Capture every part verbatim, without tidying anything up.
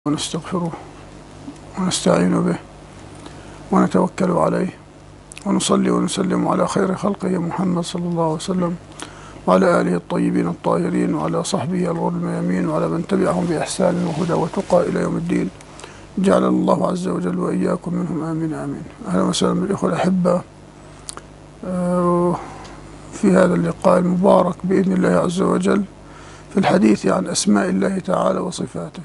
ونستغفره ونستعين به ونتوكل عليه ونصلي ونسلم على خير خلقه محمد صلى الله عليه وسلم وعلى آله الطيبين الطاهرين وعلى صحبه الغر الميامين وعلى من تبعهم بإحسان وهدى وتقى إلى يوم الدين. جعلنا الله عز وجل وإياكم منهم آمين آمين. أهلا وسهلا بالإخوة الأحبة في هذا اللقاء المبارك بإذن الله عز وجل في الحديث عن أسماء الله تعالى وصفاته.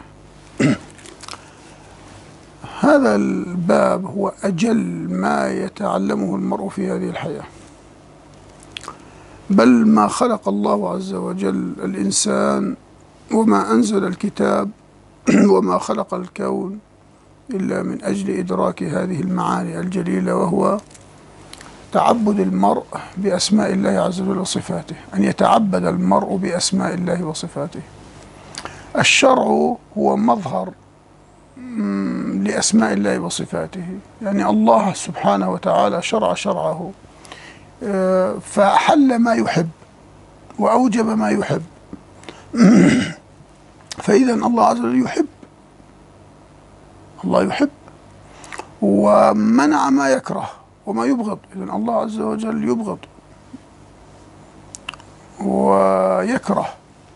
هذا الباب هو أجل ما يتعلمه المرء في هذه الحياة، بل ما خلق الله عز وجل الإنسان وما أنزل الكتاب وما خلق الكون إلا من أجل إدراك هذه المعاني الجليلة، وهو تعبد المرء بأسماء الله عز وجل وصفاته، أن يتعبد المرء بأسماء الله وصفاته. الشرع هو مظهر لأسماء الله وصفاته، يعني الله سبحانه وتعالى شرع شرعه فأحل ما يحب وأوجب ما يحب. فإذا الله عز وجل يحب، الله يحب ومنع ما يكره وما يبغض. إذن الله عز وجل يبغض ويكره.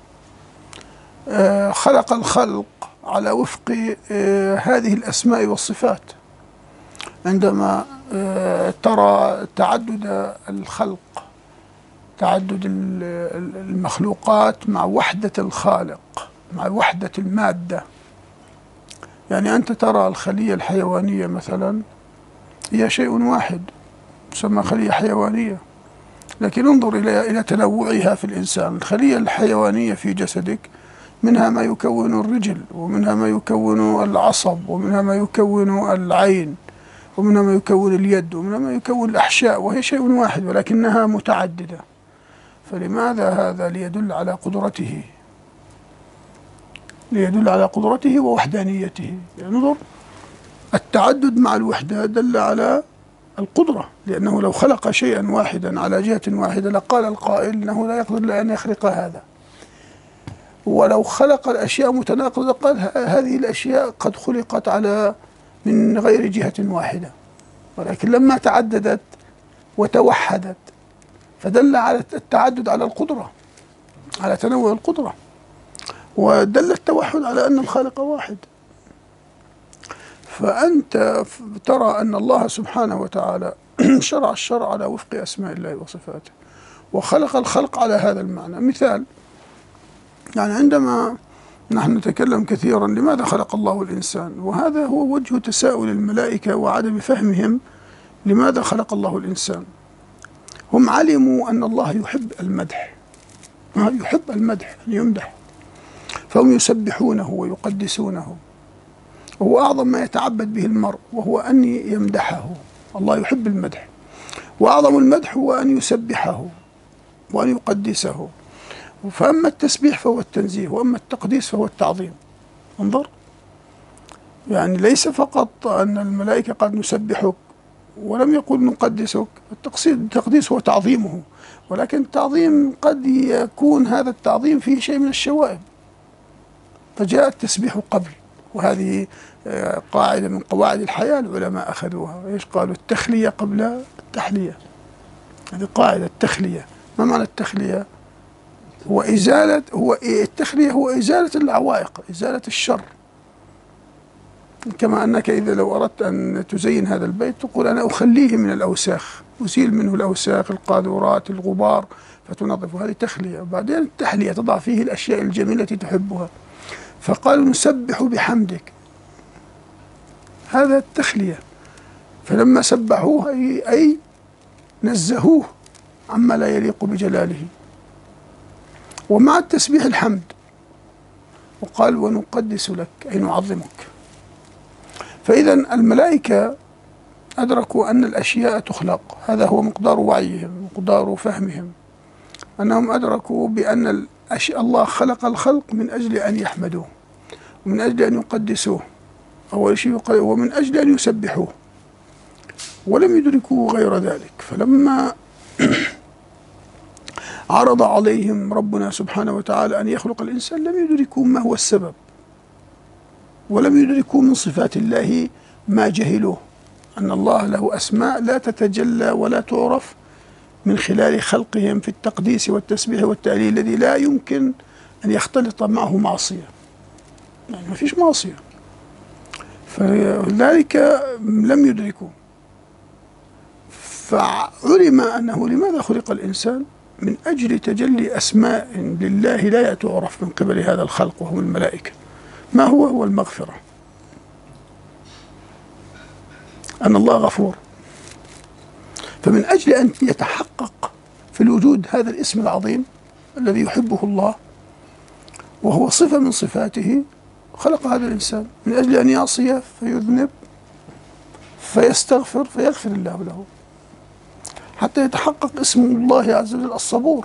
خلق الخلق على وفق هذه الأسماء والصفات. عندما ترى تعدد الخلق، تعدد المخلوقات مع وحدة الخالق، مع وحدة المادة، يعني أنت ترى الخلية الحيوانية مثلا هي شيء واحد تسمى خلية حيوانية، لكن انظر إلى إلى تنوعها في الإنسان. الخلية الحيوانية في جسدك منها ما يكون الرجل، ومنها ما يكون العصب، ومنها ما يكون العين، ومنها ما يكون اليد، ومنها ما يكون الأحشاء، وهي شيء واحد ولكنها متعددة. فلماذا هذا؟ ليدل على قدرته، ليدل على قدرته ووحدانيته. يعني انظر، التعدد مع الوحدة دل على القدرة، لأنه لو خلق شيئا واحدا على جهة واحدة لقال القائل أنه لا يقدر أن يخلق هذا، ولو خلق الأشياء متناقضة قال هذه الأشياء قد خلقت على من غير جهة واحدة، ولكن لما تعددت وتوحدت فدل على التعدد على القدرة، على تنوع القدرة، ودل التوحد على أن الخالق واحد. فأنت ترى أن الله سبحانه وتعالى شرع الشرع على وفق أسماء الله وصفاته، وخلق الخلق على هذا المعنى. مثال، يعني عندما نحن نتكلم كثيرا لماذا خلق الله الإنسان، وهذا هو وجه تساؤل الملائكة وعدم فهمهم لماذا خلق الله الإنسان. هم علموا أن الله يحب المدح، يحب المدح، أن يمدح، فهم يسبحونه ويقدسونه، وهو أعظم ما يتعبد به المرء وهو أن يمدحه. الله يحب المدح، وأعظم المدح هو أن يسبحه وأن يقدسه. فأما التسبيح فهو التنزيه، وأما التقديس فهو التعظيم. انظر، يعني ليس فقط أن الملائكة قد نسبحك ولم يقل نقدسك، التقديس هو تعظيمه، ولكن التعظيم قد يكون هذا التعظيم فيه شيء من الشوائب، فجاء التسبيح قبل. وهذه قاعدة من قواعد الحياة العلماء أخذوها، إيش قالوا؟ التخلية قبل التحلية. هذه قاعدة التخلية. ما معنى التخلية؟ هو إزالة، هو التخلية هو إزالة العوائق، إزالة الشر. كما أنك إذا لو أردت أن تزين هذا البيت تقول أنا أخليه من الأوساخ، أزيل منه الأوساخ، القاذورات، الغبار، فتنظف. هذه تخلية. وبعدين التحلية، تضع فيه الأشياء الجميلة التي تحبها. فقالوا نسبح بحمدك، هذا التخلية. فلما سبحوه أي, أي نزهوه عما لا يليق بجلاله. ومع التسبيح الحمد، وقال ونقدس لك أي نعظمك. فإذا الملائكة أدركوا أن الأشياء تخلق، هذا هو مقدار وعيهم، مقدار فهمهم، أنهم أدركوا بأن الله خلق الخلق من أجل أن يحمدوه، ومن أجل أن يقدسوه أول شيء، ومن أجل أن يسبحوه، ولم يدركوا غير ذلك. فلما عرض عليهم ربنا سبحانه وتعالى أن يخلق الإنسان لم يدركوا ما هو السبب، ولم يدركوا من صفات الله ما جهلوه، أن الله له أسماء لا تتجلى ولا تعرف من خلال خلقهم في التقديس والتسبيح والتهليل الذي لا يمكن أن يختلط معه معصية، يعني ما فيش معصية، فلذلك لم يدركوا. فعلم أنه لماذا خلق الإنسان؟ من أجل تجلي أسماء لله لا تعرف من قبل هذا الخلق وهم الملائكة. ما هو؟ هو المغفرة، أن الله غفور. فمن أجل أن يتحقق في الوجود هذا الاسم العظيم الذي يحبه الله وهو صفة من صفاته، خلق هذا الإنسان من أجل أن يعصي فيذنب فيستغفر فيغفر الله له، حتى يتحقق اسم الله عز وجل الصبور.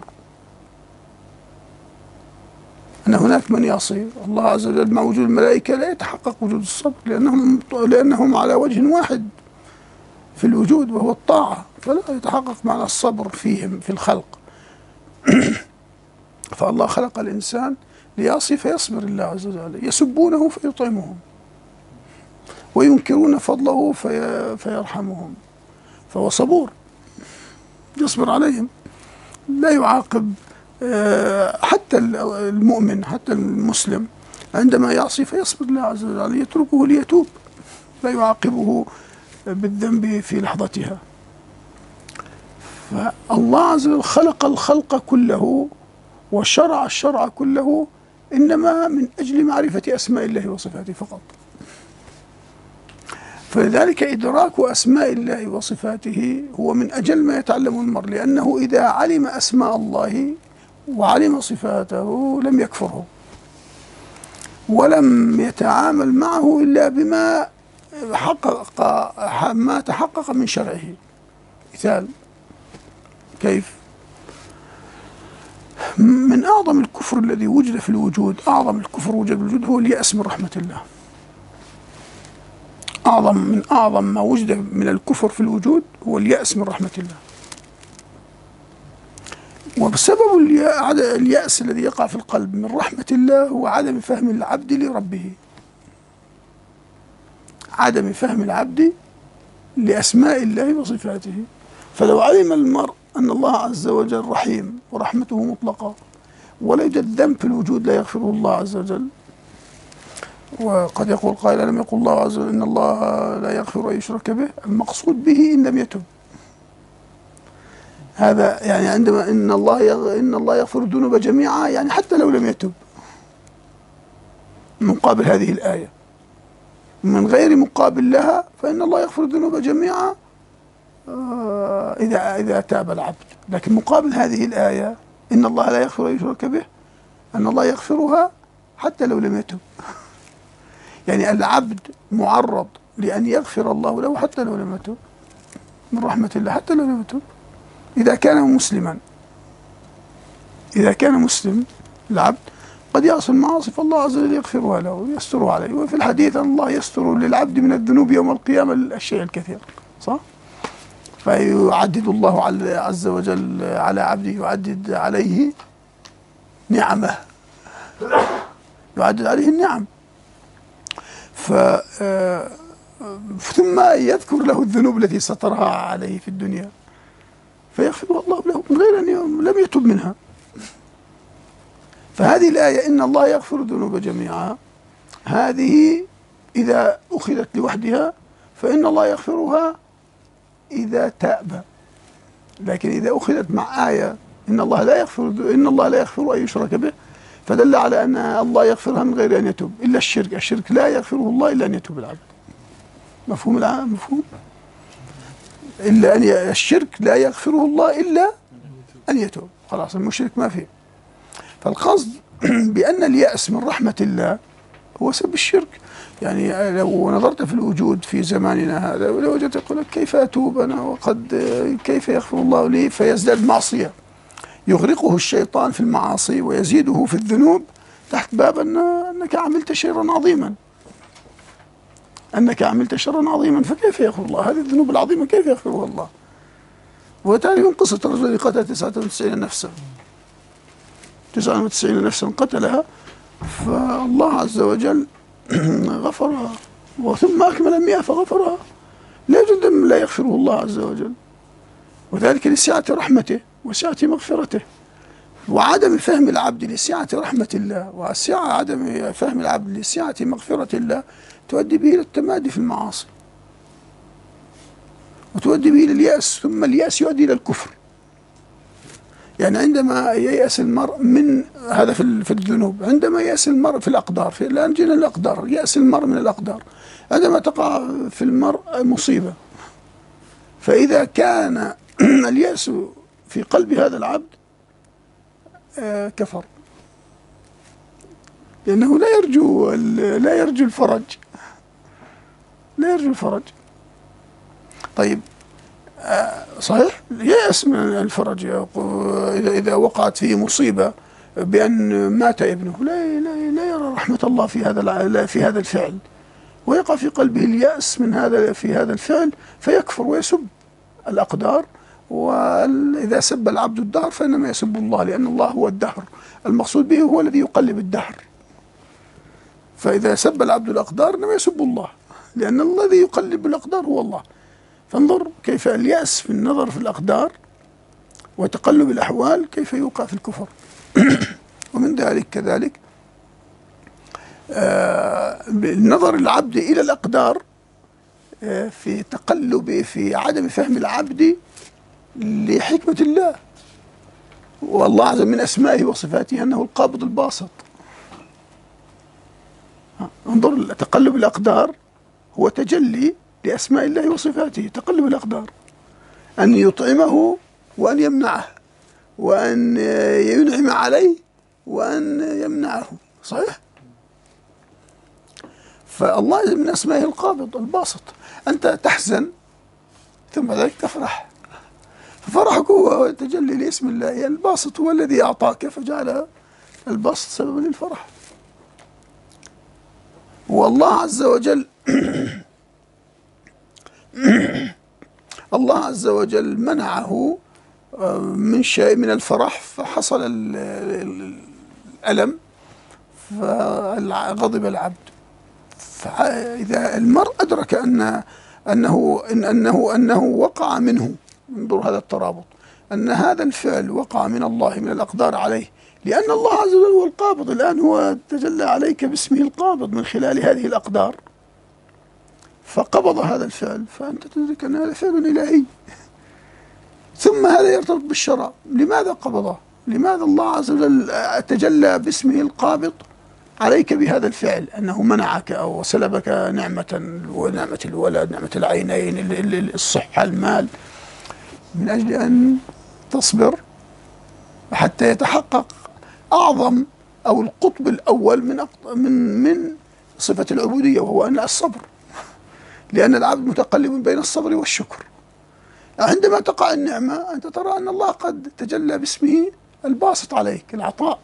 أن هناك من يعصي الله عز وجل مع وجود الملائكة لا يتحقق وجود الصبر، لأنهم لأنهم على وجه واحد في الوجود وهو الطاعة، فلا يتحقق معنى الصبر فيهم في الخلق. فالله خلق الإنسان ليعصي فيصبر الله عز وجل، يسبونه فيطعمهم وينكرون فضله في فيرحمهم، فهو صبور يصبر عليهم، لا يعاقب. حتى المؤمن حتى المسلم عندما يعصي فيصبر الله عز وجل، يتركه ليتوب، لا يعاقبه بالذنب في لحظتها. فالله عز وجل خلق الخلق كله وشرع الشرع كله إنما من أجل معرفة أسماء الله وصفاته فقط. فلذلك إدراك أسماء الله وصفاته هو من أجل ما يتعلم المرء، لأنه إذا علم أسماء الله وعلم صفاته لم يكفره ولم يتعامل معه إلا بما حقق ما تحقق من شرعه. مثال كيف؟ من أعظم الكفر الذي وجد في الوجود، أعظم الكفر وجد في الوجود هو اليأس من رحمة الله. أعظم من أعظم ما وجد من الكفر في الوجود هو اليأس من رحمة الله. وبسبب اليأس الذي يقع في القلب من رحمة الله هو عدم فهم العبد لربه، عدم فهم العبد لأسماء الله وصفاته. فلو علم المرء أن الله عز وجل رحيم ورحمته مطلقة ولا يوجد ذنب في الوجود لا يغفره الله عز وجل، وقد يقول قائل ألم يقل الله عز وجل إن الله لا يغفر أن يشرك به، المقصود به إن لم يتب. هذا يعني عندما إن الله يغ... إن الله يغفر الذنوب جميعا، يعني حتى لو لم يتب، مقابل هذه الآية. من غير مقابل لها فإن الله يغفر الذنوب جميعا إذا إذا تاب العبد. لكن مقابل هذه الآية إن الله لا يغفر أن يشرك به، أن الله يغفرها حتى لو لم يتب. يعني العبد معرض لأن يغفر الله له حتى لو لم يتب من رحمة الله، حتى لو لم يتب إذا كان مسلما. إذا كان مسلم العبد قد يعصي المعاصي فالله عز وجل يغفرها له ويسترها عليه. وفي الحديث أن الله يستر للعبد من الذنوب يوم القيامة الشيء الكثير، صح؟ فيعدد الله عز وجل على عبده، يعدد عليه نعمه، يعدد عليه النعم. ف ثم يذكر له الذنوب التي سترها عليه في الدنيا فيغفرها الله له من غير أن لم يتب منها. فهذه الآية إن الله يغفر الذنوب جميعا، هذه إذا أخذت لوحدها فإن الله يغفرها إذا تاب. لكن إذا أخذت مع آية إن الله لا يغفر إن الله لا يغفر أن يشرك به، فدل على أن الله يغفرها من غير أن يتوب، إلا الشرك. الشرك لا يغفره الله إلا أن يتوب العبد. مفهوم العام؟ مفهوم؟ إلا أن ي... الشرك لا يغفره الله إلا أن يتوب، خلاص المشرك ما فيه. فالقصد بأن اليأس من رحمة الله هو سبب الشرك. يعني لو نظرت في الوجود في زماننا هذا لوجدت يقول لك كيف أتوب أنا وقد كيف يغفر الله لي، فيزداد معصية، يغرقه الشيطان في المعاصي ويزيده في الذنوب تحت باب أن أنك عملت شرا عظيما، أنك عملت شرا عظيما، فكيف يغفر الله هذه الذنوب العظيمة؟ كيف يغفرها الله؟ وتعرفون قصة الرجل اللي قتل تسعة وتسعين نفسا، تسعة وتسعين نفسا قتلها، فالله عز وجل غفرها، وثم أكمل المئة فغفرها. لا يوجد ذنب لا يغفره الله عز وجل، وذلك لسعة رحمته وسعة مغفرته، وعدم فهم العبد لسعة رحمة الله وسعة عدم فهم العبد لسعة مغفرة الله تؤدي به إلى التمادي في المعاصي، وتؤدي به إلى اليأس، ثم اليأس يؤدي إلى الكفر. يعني عندما ييأس المرء من هذا في الذنوب، عندما ييأس المرء في الأقدار، في الآن جينا الأقدار، يأس المرء من الأقدار، عندما تقع في المرء مصيبة، فإذا كان اليأس في قلب هذا العبد آه كفر، لأنه لا يرجو لا يرجو الفرج، لا يرجو الفرج. طيب آه صحيح يأس من الفرج، إذا إذا وقعت فيه مصيبة بأن مات ابنه، لا لا لا يرى رحمة الله في هذا في هذا الفعل، ويقع في قلبه اليأس من هذا في هذا الفعل، فيكفر ويسب الأقدار. وإذا سب العبد الدهر فإنما يسب الله، لأن الله هو الدهر، المقصود به هو الذي يقلب الدهر. فإذا سب العبد الأقدار إنما يسب الله، لأن الذي يقلب الأقدار هو الله. فانظر كيف اليأس في النظر في الأقدار وتقلب الأحوال كيف يوقع في الكفر. ومن ذلك كذلك آه نظر العبد إلى الأقدار آه في تقلب في عدم فهم العبد لحكمة الله. والله عز وجل من أسمائه وصفاته أنه القابض الباسط. انظر تقلب الأقدار هو تجلي لأسماء الله وصفاته. تقلب الأقدار أن يطعمه وأن يمنعه، وأن ينعم عليه وأن يمنعه، صحيح؟ فالله من أسمائه القابض الباسط. أنت تحزن ثم ذلك تفرح، ففرحك هو تجلي لاسم الله الباسط، هو الذي أعطاك فجعل البسط سببا للفرح. والله عز وجل الله عز وجل منعه من شيء من الفرح فحصل الألم فغضب العبد. فإذا المرء أدرك أن أنه إن أنه أنه وقع منه، انظر هذا الترابط، أن هذا الفعل وقع من الله من الأقدار عليه، لأن الله عز وجل هو القابض. الآن هو تجلى عليك باسمه القابض من خلال هذه الأقدار، فقبض هذا الفعل، فأنت تدرك أن هذا فعل إلهي. ثم هذا يرتبط بالشرع. لماذا قبضه؟ لماذا الله عز وجل تجلى باسمه القابض عليك بهذا الفعل، أنه منعك أو سلبك نعمة، ونعمة الولد، نعمة العينين، الصحة، المال، من أجل أن تصبر حتى يتحقق أعظم أو القطب الأول من من من صفة العبودية، وهو أن الصبر، لأن العبد متقلب بين الصبر والشكر. عندما تقع النعمة أنت ترى أن الله قد تجلى باسمه الباسط عليك العطاء،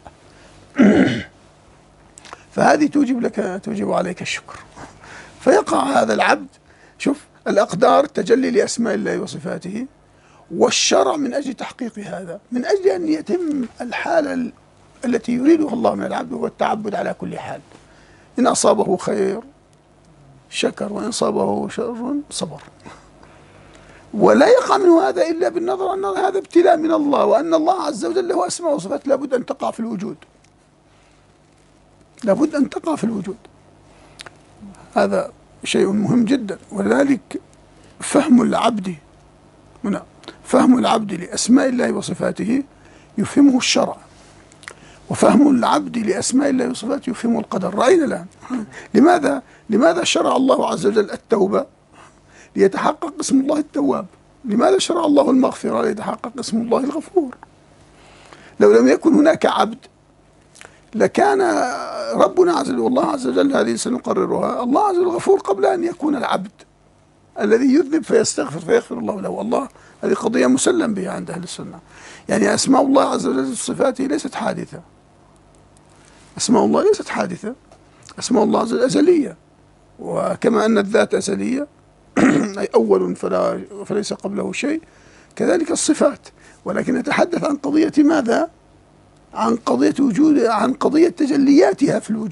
فهذه توجب لك توجب عليك الشكر. فيقع هذا العبد، شوف الأقدار تجلي لأسماء الله وصفاته، والشرع من أجل تحقيق هذا، من أجل أن يتم الحالة التي يريدها الله من العبد، هو التعبد على كل حال. إن أصابه خير شكر، وإن أصابه شر صبر. ولا يقع منه هذا إلا بالنظر أن هذا ابتلاء من الله، وأن الله عز وجل له أسماء وصفات لابد أن تقع في الوجود، لابد أن تقع في الوجود. هذا شيء مهم جدا. ولذلك فهم العبد هنا، فهم العبد لأسماء الله وصفاته يفهمه الشرع، وفهم العبد لأسماء الله وصفاته يفهمه القدر. رأينا الآن لماذا لماذا شرع الله عز وجل التوبة؟ ليتحقق اسم الله التواب. لماذا شرع الله المغفرة؟ ليتحقق اسم الله الغفور. لو لم يكن هناك عبد لكان ربنا عز وجل، والله عز وجل هذه سنقررها، الله عز وجل غفور قبل أن يكون العبد الذي يذنب فيستغفر فيغفر الله له. والله هذه قضية مسلم بها عند أهل السنة. يعني أسماء الله عز وجل صفاته ليست حادثة، أسماء الله ليست حادثة، أسماء الله عز وجل أزلية، وكما أن الذات أزلية أي أول فلا فليس قبله شيء، كذلك الصفات. ولكن نتحدث عن قضية ماذا؟ عن قضية وجود، عن قضية تجلياتها في الوجود،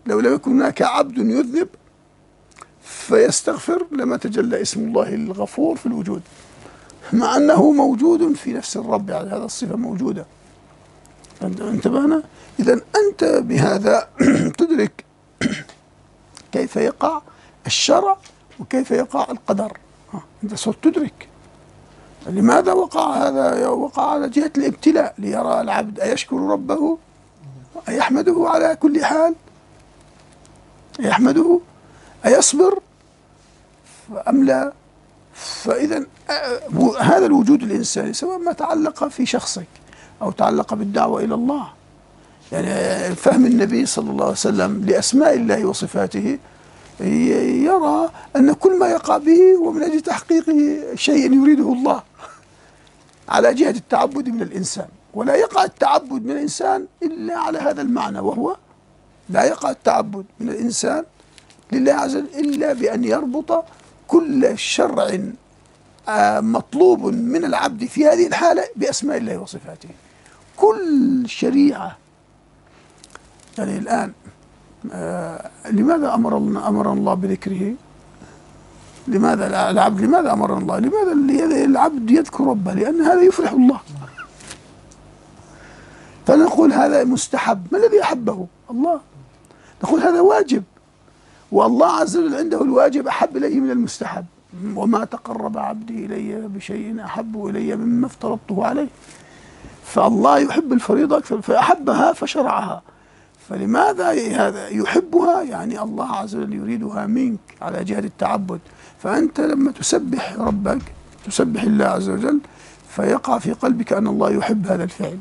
لو لم يكن هناك عبد يذنب فيستغفر لما تجلى اسم الله الغفور في الوجود، مع أنه موجود في نفس الرب، يعني هذا الصفة موجودة. انتبهنا؟ إذا أنت بهذا تدرك كيف يقع الشرع وكيف يقع القدر. أنت صرت تدرك لماذا وقع هذا، وقع على جهة الابتلاء ليرى العبد أيشكر ربه أيحمده على كل حال، أيحمده أيصبر أم لا. فإذا هذا الوجود الإنساني سواء ما تعلق في شخصك أو تعلق بالدعوة إلى الله، يعني فهم النبي صلى الله عليه وسلم لأسماء الله وصفاته يرى أن كل ما يقع به هو من أجل تحقيق شيء يريده الله على جهة التعبد من الإنسان، ولا يقع التعبد من الإنسان إلا على هذا المعنى، وهو لا يقع التعبد من الإنسان لله عز وجل إلا بأن يربط كل شرع مطلوب من العبد في هذه الحالة بأسماء الله وصفاته. كل شريعة، يعني الآن آه لماذا أمر الله أمر الله بذكره؟ لماذا العبد لماذا أمر الله؟ لماذا العبد يذكر ربه؟ لأن هذا يفرح الله. فنقول هذا مستحب، ما الذي أحبه؟ الله. نقول هذا واجب، والله عز وجل عنده الواجب أحب إليه من المستحب، وما تقرب عبدي إلي بشيء أحب إلي مما افترضته عليه. فالله يحب الفريضة أكثر فأحبها فشرعها. فلماذا هذا يحبها؟ يعني الله عز وجل يريدها منك على جهة التعبد. فأنت لما تسبح ربك تسبح الله عز وجل فيقع في قلبك أن الله يحب هذا الفعل،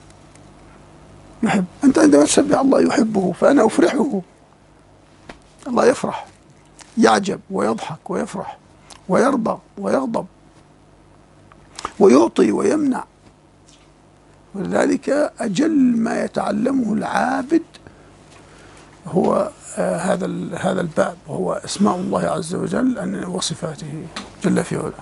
يحب. أنت عندما تسبح الله يحبه، فأنا أفرحه. الله يفرح، يعجب ويضحك ويفرح ويرضى ويغضب ويعطي ويمنع. ولذلك أجل ما يتعلمه العابد هو آه هذا هذا الباب، وهو أسماء الله عز وجل وصفاته جل في علاه.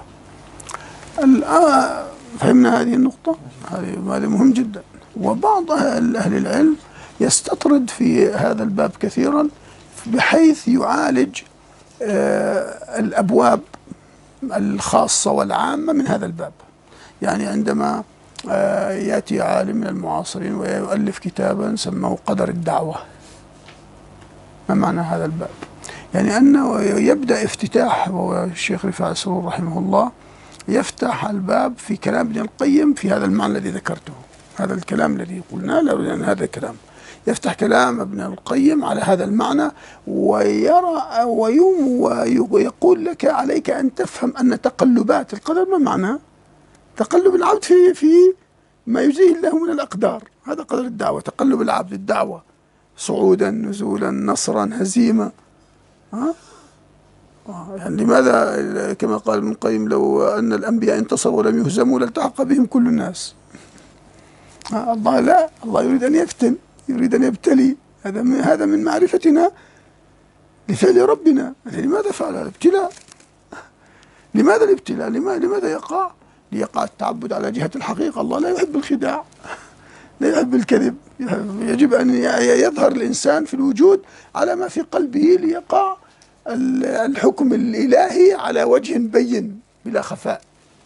الآن فهمنا هذه النقطة، هذه مهم جدا. وبعض أهل العلم يستطرد في هذا الباب كثيرا بحيث يعالج آه الأبواب الخاصة والعامة من هذا الباب. يعني عندما آه يأتي عالم من المعاصرين ويؤلف كتابا سماه قدر الدعوة، ما معنى هذا الباب؟ يعني أنه يبدأ افتتاح، والشيخ رفاعي سرور رحمه الله يفتح الباب في كلام ابن القيم في هذا المعنى الذي ذكرته، هذا الكلام الذي قلناه، لأن هذا الكلام يفتح كلام ابن القيم على هذا المعنى، ويرى ويوم ويقول لك عليك أن تفهم أن تقلبات القدر ما معنى؟ تقلب العبد في في ما يجزيه الله من الأقدار، هذا قدر الدعوة. تقلب العبد الدعوة، صعودا نزولا نصرا هزيمة. ها؟ يعني لماذا كما قال ابن القيم لو أن الأنبياء انتصروا ولم يهزموا لالتحق بهم كل الناس. الله لا، الله يريد أن يفتن، يريد أن يبتلي. هذا من هذا من معرفتنا لفعل ربنا. لماذا فعل هذا؟ ابتلاء. لماذا الابتلاء؟ لماذا يقع؟ ليقع التعبد على جهة الحقيقة. الله لا يحب الخداع، لا يحب الكذب. يجب أن يظهر الإنسان في الوجود على ما في قلبه ليقع الحكم الإلهي على وجه بين بلا خفاء.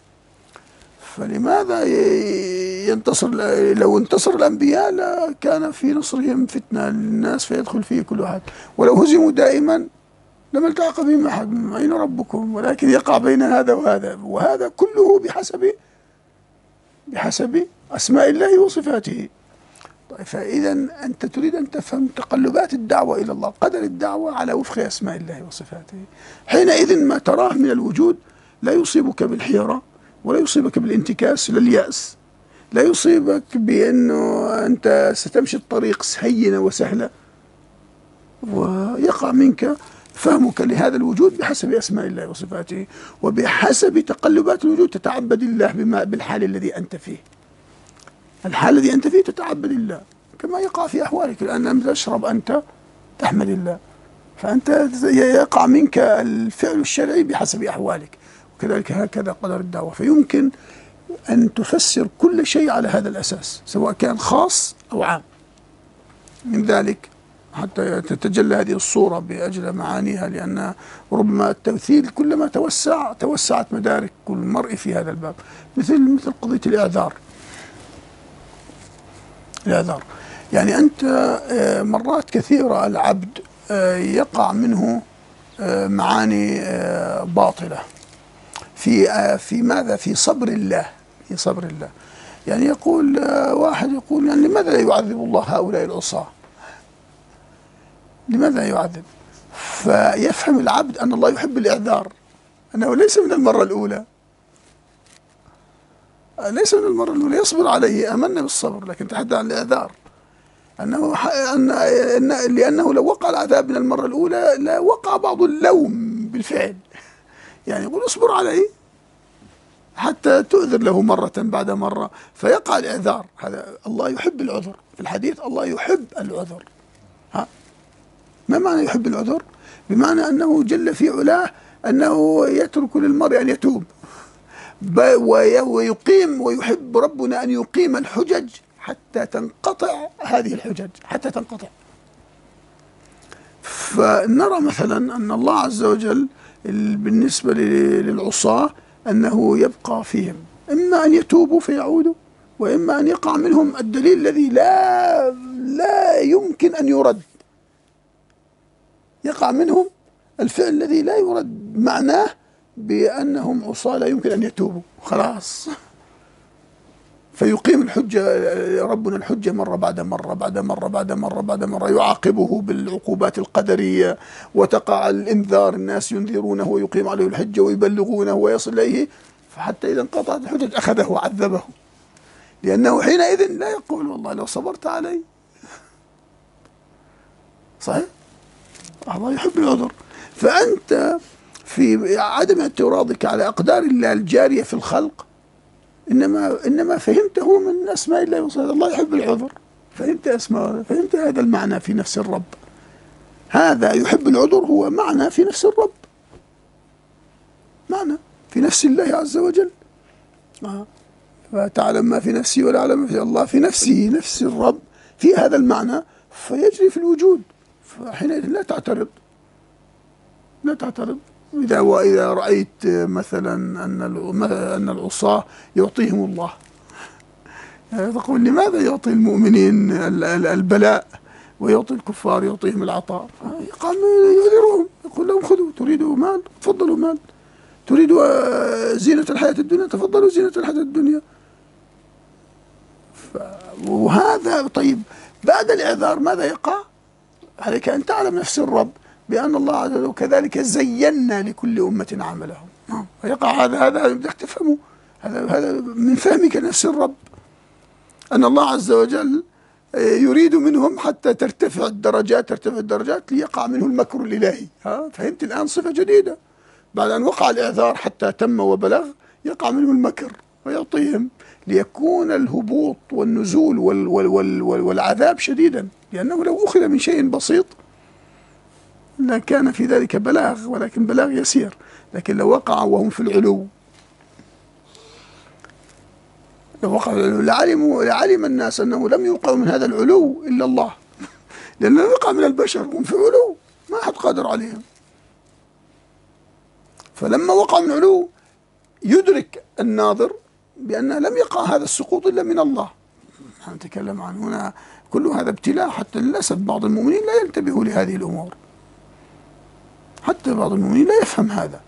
فلماذا ينتصر؟ لو انتصر الأنبياء لا كان في نصرهم فتنة للناس فيدخل فيه كل واحد، ولو هزموا دائما لما التحق بهم أحد. أين ربكم؟ ولكن يقع بين هذا وهذا، وهذا كله بحسب بحسب أسماء الله وصفاته. طيب، فإذا أنت تريد أن تفهم تقلبات الدعوة إلى الله، قدر الدعوة على وفق أسماء الله وصفاته. حينئذ ما تراه من الوجود لا يصيبك بالحيرة، ولا يصيبك بالانتكاس لليأس، لا يصيبك بأنه أنت ستمشي الطريق هينة وسهلة، ويقع منك فهمك لهذا الوجود بحسب أسماء الله وصفاته، وبحسب تقلبات الوجود تتعبد الله بما بالحال الذي أنت فيه. الحال الذي أنت فيه تتعبد الله كما يقع في أحوالك. الآن لم تشرب أنت تحمد الله، فأنت يقع منك الفعل الشرعي بحسب أحوالك، وكذلك هكذا قدر الدعوة. فيمكن أن تفسر كل شيء على هذا الأساس سواء كان خاص أو عام. من ذلك حتى تتجلى هذه الصورة بأجل معانيها، لأن ربما التمثيل كلما توسع توسعت مدارك كل مرء في هذا الباب. مثل مثل قضية الإعذار. الإعذار يعني أنت مرات كثيرة العبد يقع منه معاني باطلة في في ماذا؟ في صبر الله، في صبر الله. يعني يقول واحد يقول يعني لماذا لا يعذب الله هؤلاء العصاة؟ لماذا يعذب؟ فيفهم العبد أن الله يحب الإعذار، أنه ليس من المرة الأولى، ليس من المرة الأولى، يصبر عليه، آمنا بالصبر، لكن تحدث عن الإعذار أنه أن أن لأنه لو وقع العذاب من المرة الأولى لا وقع بعض اللوم بالفعل. يعني يقول اصبر عليه حتى تؤذر له مرة بعد مرة فيقع الإعذار. هذا الله يحب العذر، في الحديث الله يحب العذر. ها ما معنى يحب العذر؟ بمعنى أنه جل في علاه أنه يترك للمرء أن يتوب، ويقيم، ويحب ربنا أن يقيم الحجج حتى تنقطع هذه الحجج، حتى تنقطع. فنرى مثلا أن الله عز وجل بالنسبة للعصاة أنه يبقى فيهم، إما أن يتوبوا فيعودوا، وإما أن يقع منهم الدليل الذي لا لا يمكن أن يرد. يقع منهم الفعل الذي لا يرد، معناه بأنهم عصاة لا يمكن أن يتوبوا خلاص. فيقيم الحجة ربنا الحجة مرة بعد مرة بعد مرة بعد مرة بعد مرة، يعاقبه بالعقوبات القدرية، وتقع الإنذار، الناس ينذرونه ويقيم عليه الحجة ويبلغونه ويصل إليه، فحتى إذا انقطعت الحجج أخذه وعذبه، لأنه حينئذ لا يقول والله لو صبرت علي. صحيح؟ الله يحب العذر. فأنت في عدم اعتراضك على أقدار الله الجارية في الخلق إنما إنما فهمته من أسماء الله وصفاته. الله يحب العذر، فهمت أسماء، فهمت هذا المعنى في نفس الرب. هذا يحب العذر هو معنى في نفس الرب، معنى في نفس الله عز وجل. آه. فتعلم ما في نفسي ولا أعلم ما في الله، في نفسه، نفس الرب في هذا المعنى، فيجري في الوجود. فحينئذ لا تعترض، لا تعترض. إذا وإذا رأيت مثلا أن أن العصاة يعطيهم الله، تقول لماذا يعطي المؤمنين البلاء ويعطي الكفار يعطيهم العطاء؟ قام يعذرهم، يقول لهم خذوا، تريدوا مال تفضلوا مال، تريدوا زينة الحياة الدنيا تفضلوا زينة الحياة الدنيا. وهذا طيب بعد الإعذار ماذا يقع؟ عليك أن تعلم نفس الرب بأن الله عز وجل كذلك زينا لكل أمة عملهم. فيقع هذا هذا بدك تفهمه، هذا هذا من فهمك نفس الرب، أن الله عز وجل يريد منهم حتى ترتفع الدرجات، ترتفع الدرجات ليقع منه المكر الإلهي. ها فهمت الآن صفة جديدة، بعد أن وقع الإعذار حتى تم وبلغ يقع منه المكر ويعطيهم، ليكون الهبوط والنزول وال وال وال وال والعذاب شديدا، لأنه لو أخذ من شيء بسيط لكان في ذلك بلاغ، ولكن بلاغ يسير. لكن لو وقع وهم في العلو، لو وقع لعلموا لعلم الناس أنه لم يوقعوا من هذا العلو إلا الله، لأنه يقع من البشر هم في علو ما أحد قادر عليهم. فلما وقع من علو يدرك الناظر بأن لم يقع هذا السقوط إلا من الله. نتكلم عن هنا كل هذا ابتلاء، حتى للأسف بعض المؤمنين لا ينتبهوا لهذه الأمور، حتى بعض المؤمنين لا يفهم هذا.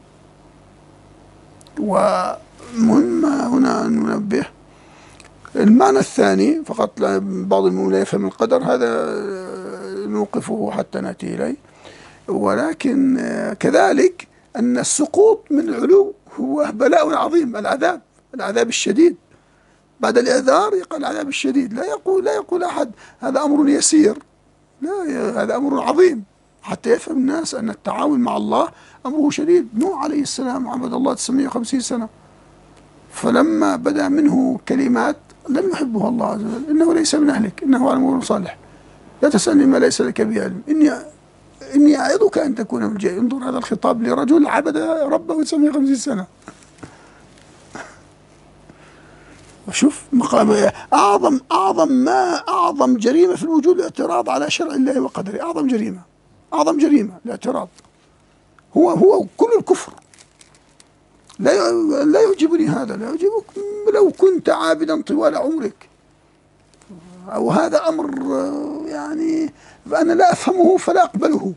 ومهم هنا أن ننبه المعنى الثاني فقط، بعض المؤمنين لا يفهم القدر، هذا نوقفه حتى نأتي إليه. ولكن كذلك أن السقوط من العلو هو بلاء عظيم، العذاب، العذاب الشديد بعد الإعذار يقع العذاب الشديد. لا يقول لا يقول أحد هذا أمر يسير، لا، هذا أمر عظيم، حتى يفهم الناس أن التعامل مع الله أمره شديد. نوح عليه السلام عبد الله تسعمائة وخمسين سنة، فلما بدأ منه كلمات لم يحبها الله عز وجل، إنه ليس من أهلك إنه على أمر صالح، لا تسألني ما ليس لك به علم، إني إني أعظك أن تكون من الجاهلين. انظر هذا الخطاب لرجل عبد ربه تسعمائة وخمسين سنة. شوف مقام أعظم أعظم ما أعظم جريمة في الوجود الاعتراض على شرع الله وقدره، أعظم جريمة، أعظم جريمة الاعتراض، هو هو كل الكفر. لا لا يعجبني هذا، لا يعجبك لو كنت عابدا طوال عمرك، أو هذا أمر يعني أنا لا أفهمه فلا أقبله.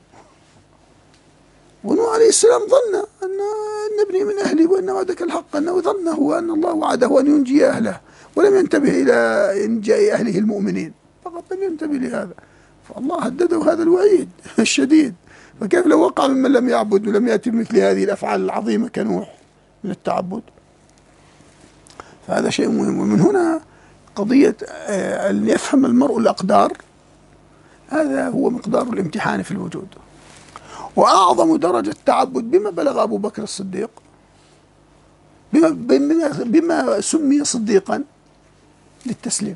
ونوح عليه السلام ظن أن أن ابني من أهلي وأن وعدك الحق، أنه ظنه أن الله وعده أن ينجي أهله، ولم ينتبه إلى إنجاء أهله المؤمنين، فقط لم ينتبه لهذا، فالله هدده هذا الوعيد الشديد. فكيف لو وقع ممن لم يعبد ولم يأتي بمثل هذه الأفعال العظيمة كنوح من التعبد؟ فهذا شيء مهم. ومن هنا قضية أن يفهم المرء الأقدار، هذا هو مقدار الامتحان في الوجود. وأعظم درجة تعبد بما بلغ أبو بكر الصديق، بما, بما, بما سمي صديقا، للتسليم.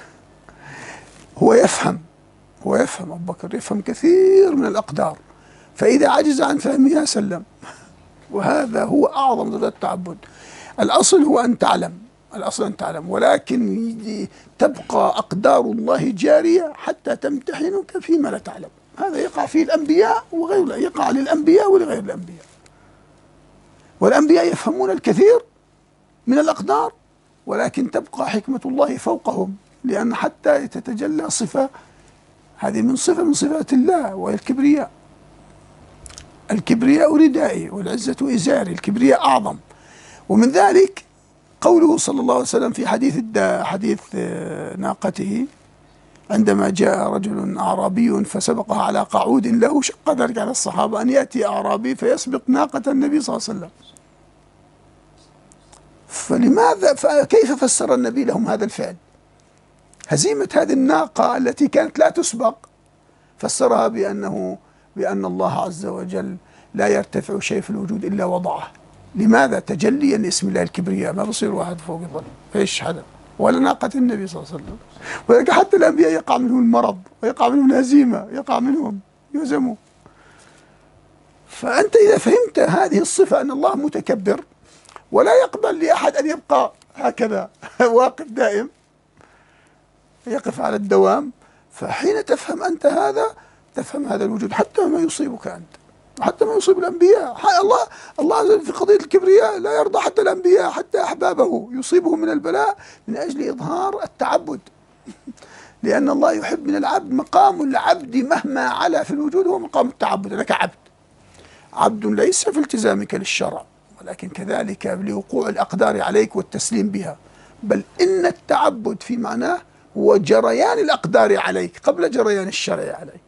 هو يفهم هو يفهم أبو بكر يفهم كثير من الأقدار، فإذا عجز عن فهمها سلم. وهذا هو أعظم درجة التعبد. الأصل هو أن تعلم، الأصل أن تعلم، ولكن تبقى أقدار الله جارية حتى تمتحنك فيما لا تعلم. هذا يقع فيه الأنبياء وغير، يقع للأنبياء ولغير الأنبياء. والأنبياء يفهمون الكثير من الأقدار، ولكن تبقى حكمة الله فوقهم، لأن حتى تتجلى صفة، هذه من صفة من صفات الله، وهي الكبرياء. الكبرياء ردائي والعزة إزاري، الكبرياء أعظم. ومن ذلك قوله صلى الله عليه وسلم في حديث حديث ناقته، عندما جاء رجل أعرابي فسبقها على قعود له، شق ذلك على الصحابة أن يأتي أعرابي فيسبق ناقة النبي صلى الله عليه وسلم. فلماذا فكيف فسر النبي لهم هذا الفعل؟ هزيمة هذه الناقة التي كانت لا تسبق فسرها بأنه بأن الله عز وجل لا يرتفع شيء في الوجود إلا وضعه. لماذا؟ تجليا لاسم الله الكبرياء، ما بصير واحد فوق الظل فيش حدا، ولا ناقة النبي صلى الله عليه وسلم. ولكن حتى الأنبياء يقع منهم المرض، ويقع منهم الهزيمة، يقع منهم يهزموا. فأنت إذا فهمت هذه الصفة أن الله متكبر ولا يقبل لأحد أن يبقى هكذا واقف دائم، يقف على الدوام، فحين تفهم أنت هذا تفهم هذا الوجود حتى ما يصيبك أنت، حتى ما يصيب الأنبياء. الله الله عز وجل في قضية الكبرياء لا يرضى حتى الأنبياء، حتى أحبابه يصيبهم من البلاء من أجل إظهار التعبد. لأن الله يحب من العبد، مقام العبد مهما علا في الوجود هو مقام التعبد. لك عبد، عبد ليس في التزامك للشرع، ولكن كذلك لوقوع الأقدار عليك والتسليم بها، بل إن التعبد في معناه هو جريان الأقدار عليك قبل جريان الشرع عليك.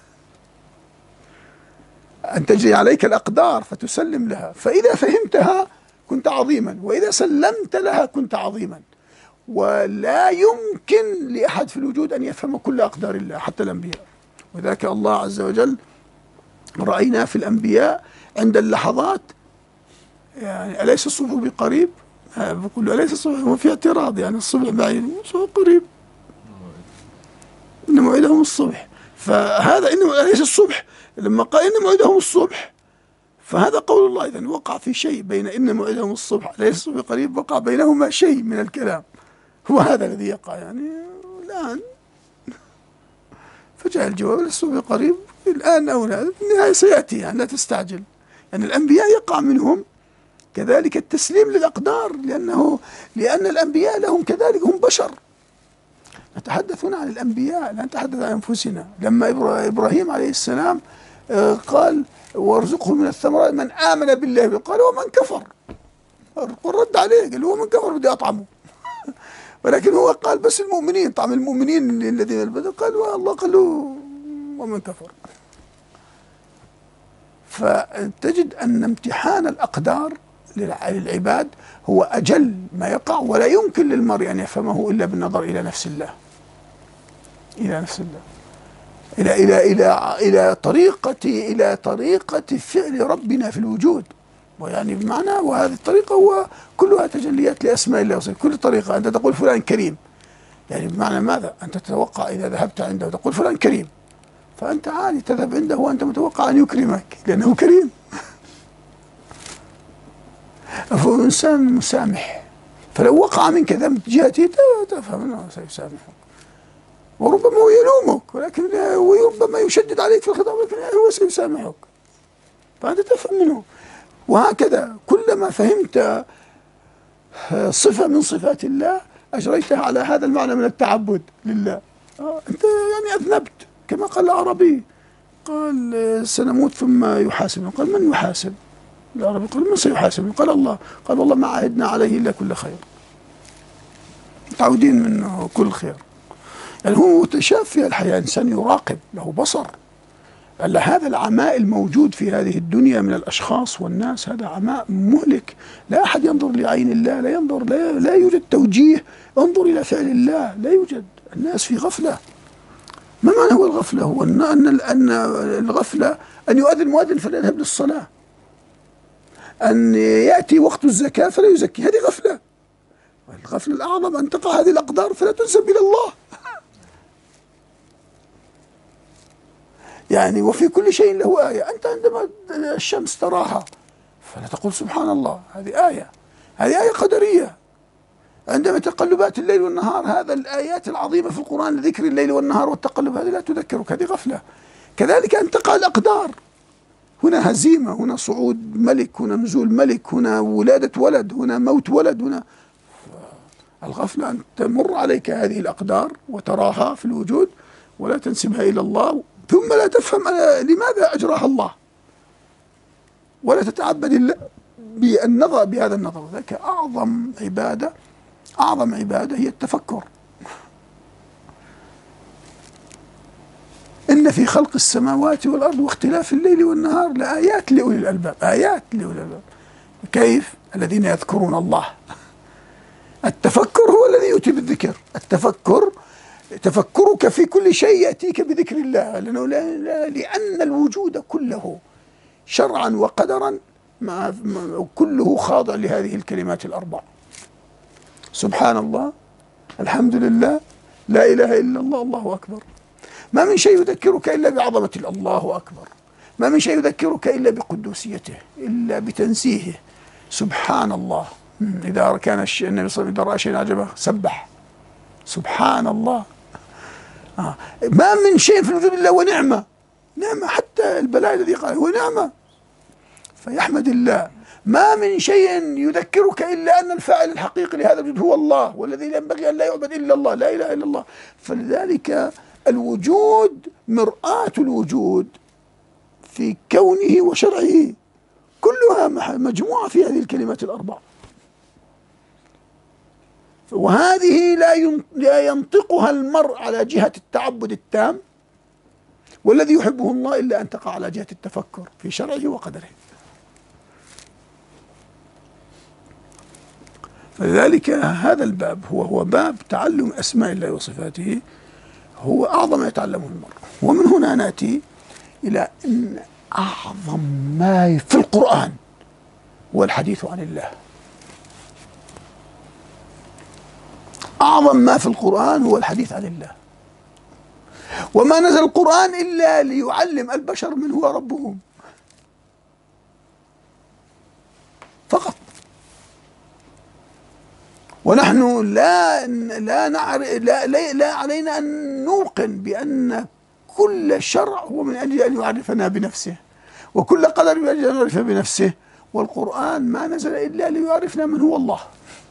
أن تجري عليك الأقدار فتسلم لها، فإذا فهمتها كنت عظيما، وإذا سلمت لها كنت عظيما. ولا يمكن لأحد في الوجود أن يفهم كل أقدار الله حتى الأنبياء. وذاك الله عز وجل رأينا في الأنبياء عند اللحظات، يعني أليس الصبح بقريب؟ بقول له أليس الصبح، هو في اعتراض، يعني الصبح بعيد، الصبح قريب، إن موعدهم الصبح. فهذا إنه أليس الصبح، لما قال إن موعدهم الصبح، فهذا قول الله. إذن وقع في شيء بين إن موعدهم الصبح أليس الصبح قريب، وقع بينهما شيء من الكلام، هو هذا الذي يقع يعني الآن. فجاء الجواب أليس الصبح قريب الآن أو لا، النهاية سيأتي، يعني لا تستعجل. يعني الأنبياء يقع منهم كذلك التسليم للأقدار، لأنه لأن الأنبياء لهم كذلك، هم بشر. نتحدث هنا عن الأنبياء، لا نتحدث عن أنفسنا. لما إبراهيم عليه السلام قال وارزقه من الثمرات من آمن بالله، قال ومن كفر، رد عليه قال ومن كفر بدي أطعمه. ولكن هو قال بس المؤمنين، طعم المؤمنين الذين البدء، قال والله قال له ومن كفر. فتجد أن امتحان الأقدار للعباد هو أجل ما يقع، ولا يمكن للمرء أن يفهمه إلا بالنظر إلى نفس الله، إلى نفس الله، إلى إلى إلى إلى طريقة إلى طريقة فعل ربنا في الوجود. ويعني بمعنى، وهذه الطريقة هو كلها تجليات لأسماء الله وصفاته. كل طريقة أنت تقول فلان كريم، يعني بمعنى ماذا؟ أنت تتوقع إذا ذهبت عنده تقول فلان كريم، فأنت عادي تذهب عنده وأنت متوقع أن يكرمك لأنه كريم. فهو إنسان مسامح، فلو وقع منك ذنب جهته تفهم أنه سيسامحك، وربما هو يلومك، ولكن وربما يشدد عليك في الخطاب، ولكن هو سيسامحك، فأنت تفهم منه. وهكذا كلما فهمت صفة من صفات الله أجريتها على هذا المعنى من التعبد لله. آه أنت يعني أذنبت، كما قال العربي، قال سنموت ثم يحاسبنا، قال من يحاسب؟ العربي قال من سيحاسب؟ قال الله، قال والله ما عهدنا عليه إلا كل خير، متعودين منه كل خير. يعني هو شاف في الحياة إنسان يراقب، له بصر. هذا العماء الموجود في هذه الدنيا من الأشخاص والناس هذا عماء مهلك، لا أحد ينظر لعين الله، لا ينظر، لا, لا يوجد توجيه، انظر إلى فعل الله، لا يوجد. الناس في غفلة. ما معنى هو الغفلة؟ هو أن أن الغفلة أن يؤذن مؤذن فلا يذهب للصلاة، أن يأتي وقت الزكاة فلا يزكي، هذه غفلة. الغفلة الأعظم أن تقع هذه الأقدار فلا تنسب إلى الله. يعني وفي كل شيء له آية. أنت عندما الشمس تراها فلا تقول سبحان الله، هذه آية، هذه آية قدرية. عندما تقلبات الليل والنهار، هذا الآيات العظيمة في القرآن ذكر الليل والنهار والتقلب، هذه لا تذكرك، هذه غفلة. كذلك أن تقع الأقدار، هنا هزيمة، هنا صعود ملك، هنا نزول ملك، هنا ولادة ولد، هنا موت ولد، هنا الغفلة أن تمر عليك هذه الأقدار وتراها في الوجود ولا تنسبها إلى الله، ثم لا تفهم لماذا أجراها الله، ولا تتعبد الله بالنظر بهذا النظر. ذلك أعظم عبادة، أعظم عبادة هي التفكر. إن في خلق السماوات والأرض واختلاف الليل والنهار لآيات لأولي الألباب، آيات لأولي الألباب. كيف؟ الذين يذكرون الله. التفكر هو الذي يؤتي بالذكر. التفكر، تفكرك في كل شيء يأتيك بذكر الله، لأنه لا لا لأن الوجود كله شرعا وقدرا مع كله خاضع لهذه الكلمات الأربع: سبحان الله، الحمد لله، لا إله إلا الله، الله أكبر. ما من شيء يذكرك إلا بعظمة الله أكبر، ما من شيء يذكرك إلا بقدوسيته، إلا بتنزيهه. سبحان الله. إذا كان النبي صلى الله عليه وسلم إذا رأى شيء عجبه سبح، سبحان الله. آه. ما من شيء في الوجود إلا ونعمة، نعمة، حتى البلاء الذي قال هو نعمة فيحمد الله. ما من شيء يذكرك إلا أن الفاعل الحقيقي لهذا الوجود هو الله، والذي ينبغي أن لا يعبد إلا الله، لا إله إلا الله. فلذلك الوجود مرآة الوجود في كونه وشرعه كلها مجموعة في هذه الكلمات الأربع، وهذه لا ينطقها المرء على جهة التعبد التام والذي يحبه الله إلا أن تقع على جهة التفكر في شرعه وقدره. فلذلك هذا الباب هو هو باب تعلم أسماء الله وصفاته، هو أعظم ما يتعلمه المرء. ومن هنا نأتي إلى أن أعظم ما في القرآن هو الحديث عن الله. أعظم ما في القرآن هو الحديث عن الله. وما نزل القرآن إلا ليعلم البشر من هو ربهم فقط. ونحن لا لا نعرف لا, لا, لا علينا أن نوقن بأن كل شرع هو من أجل أن يعرفنا بنفسه، وكل قدر من أجل أن نعرف بنفسه. والقرآن ما نزل إلا ليعرفنا من هو الله.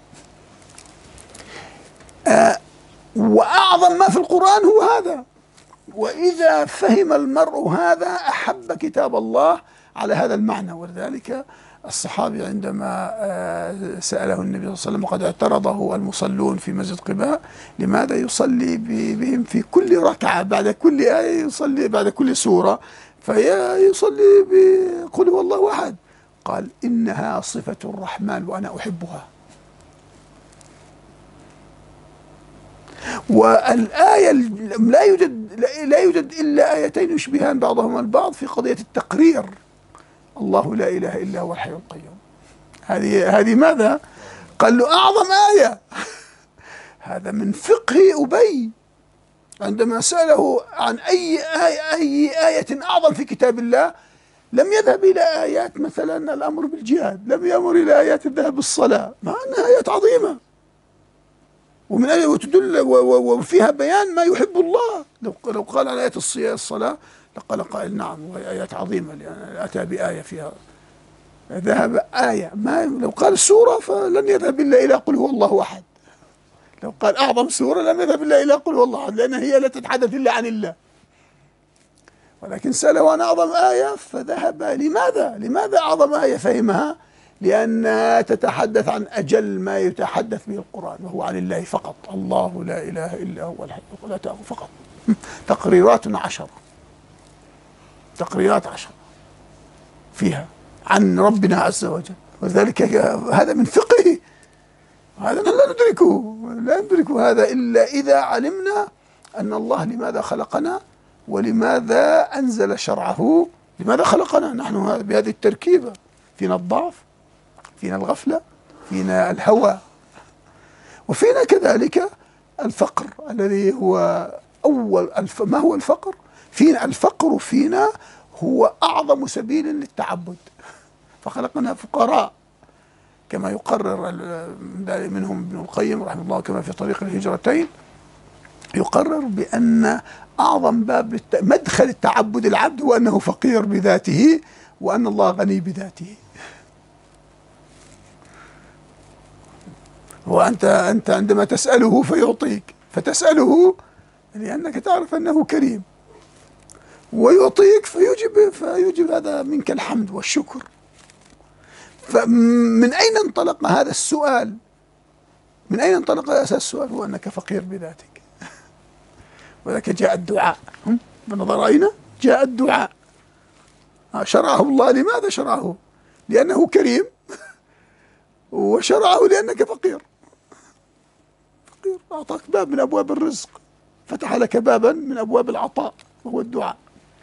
آه وأعظم ما في القرآن هو هذا. وإذا فهم المرء هذا أحب كتاب الله على هذا المعنى. ولذلك الصحابي عندما سأله النبي صلى الله عليه وسلم وقد اعترضه المصلون في مسجد قباء لماذا يصلي بهم في كل ركعة بعد كل آية يصلي بعد كل سورة فيصلي بقل هو الله أحد، قال إنها صفة الرحمن وأنا أحبها. والآية لا يوجد لا يوجد إلا آيتين يشبهان بعضهما البعض في قضية التقرير: الله لا إله إلا هو الحي القيوم. هذه هذه ماذا؟ قال له أعظم آية. هذا من فقه أبي عندما سأله عن أي آية أي آية أعظم في كتاب الله لم يذهب إلى آيات مثلا الأمر بالجهاد، لم يأمر إلى آيات الذهاب بالصلاة، مع أنها آيات عظيمة ومن أجل وتدل وفيها بيان ما يحب الله. لو لو قال عن آية الصلاة لقال قائل نعم وهي آيات عظيمة، لأن أتى بآية فيها ذهب آية. ما لو قال سورة فلن يذهب إلا إلى قل هو الله أحد. لو قال أعظم سورة لم يذهب إلا إلى قل هو الله أحد، لأن هي لا تتحدث إلا عن الله. ولكن سأله عن أعظم آية فذهب. لماذا؟ لماذا أعظم آية فهمها؟ لأنها تتحدث عن أجل ما يتحدث به القرآن، وهو عن الله فقط. الله لا إله إلا هو الحي لا تأخذه فقط. تقريرات عشرة، تقريرات عشرة فيها عن ربنا عز وجل. وذلك هذا من فقهه، هذا لا ندركه لا ندركه هذا إلا إذا علمنا أن الله لماذا خلقنا ولماذا أنزل شرعه. لماذا خلقنا نحن بهذه التركيبة؟ فينا الضعف، فينا الغفلة، فينا الهوى، وفينا كذلك الفقر الذي هو أول الف... ما هو الفقر؟ فينا الفقر فينا هو أعظم سبيل للتعبد، فخلقنا فقراء كما يقرر منهم ابن القيم رحمه الله، كما في طريق الهجرتين يقرر بأن أعظم باب للت... مدخل التعبد العبد هو أنه فقير بذاته، وأن الله غني بذاته. وأنت أنت عندما تسأله فيعطيك، فتسأله لأنك تعرف أنه كريم، ويعطيك فيجب فيجب هذا منك الحمد والشكر. فمن أين انطلق هذا السؤال؟ من أين انطلق هذا السؤال؟ هو أنك فقير بذاتك. ولكن جاء الدعاء بنظر أين؟ جاء الدعاء. شرعه الله. لماذا شرعه؟ لأنه كريم، وشرعه لأنك فقير. فقير أعطاك باب من أبواب الرزق، فتح لك بابا من أبواب العطاء وهو الدعاء.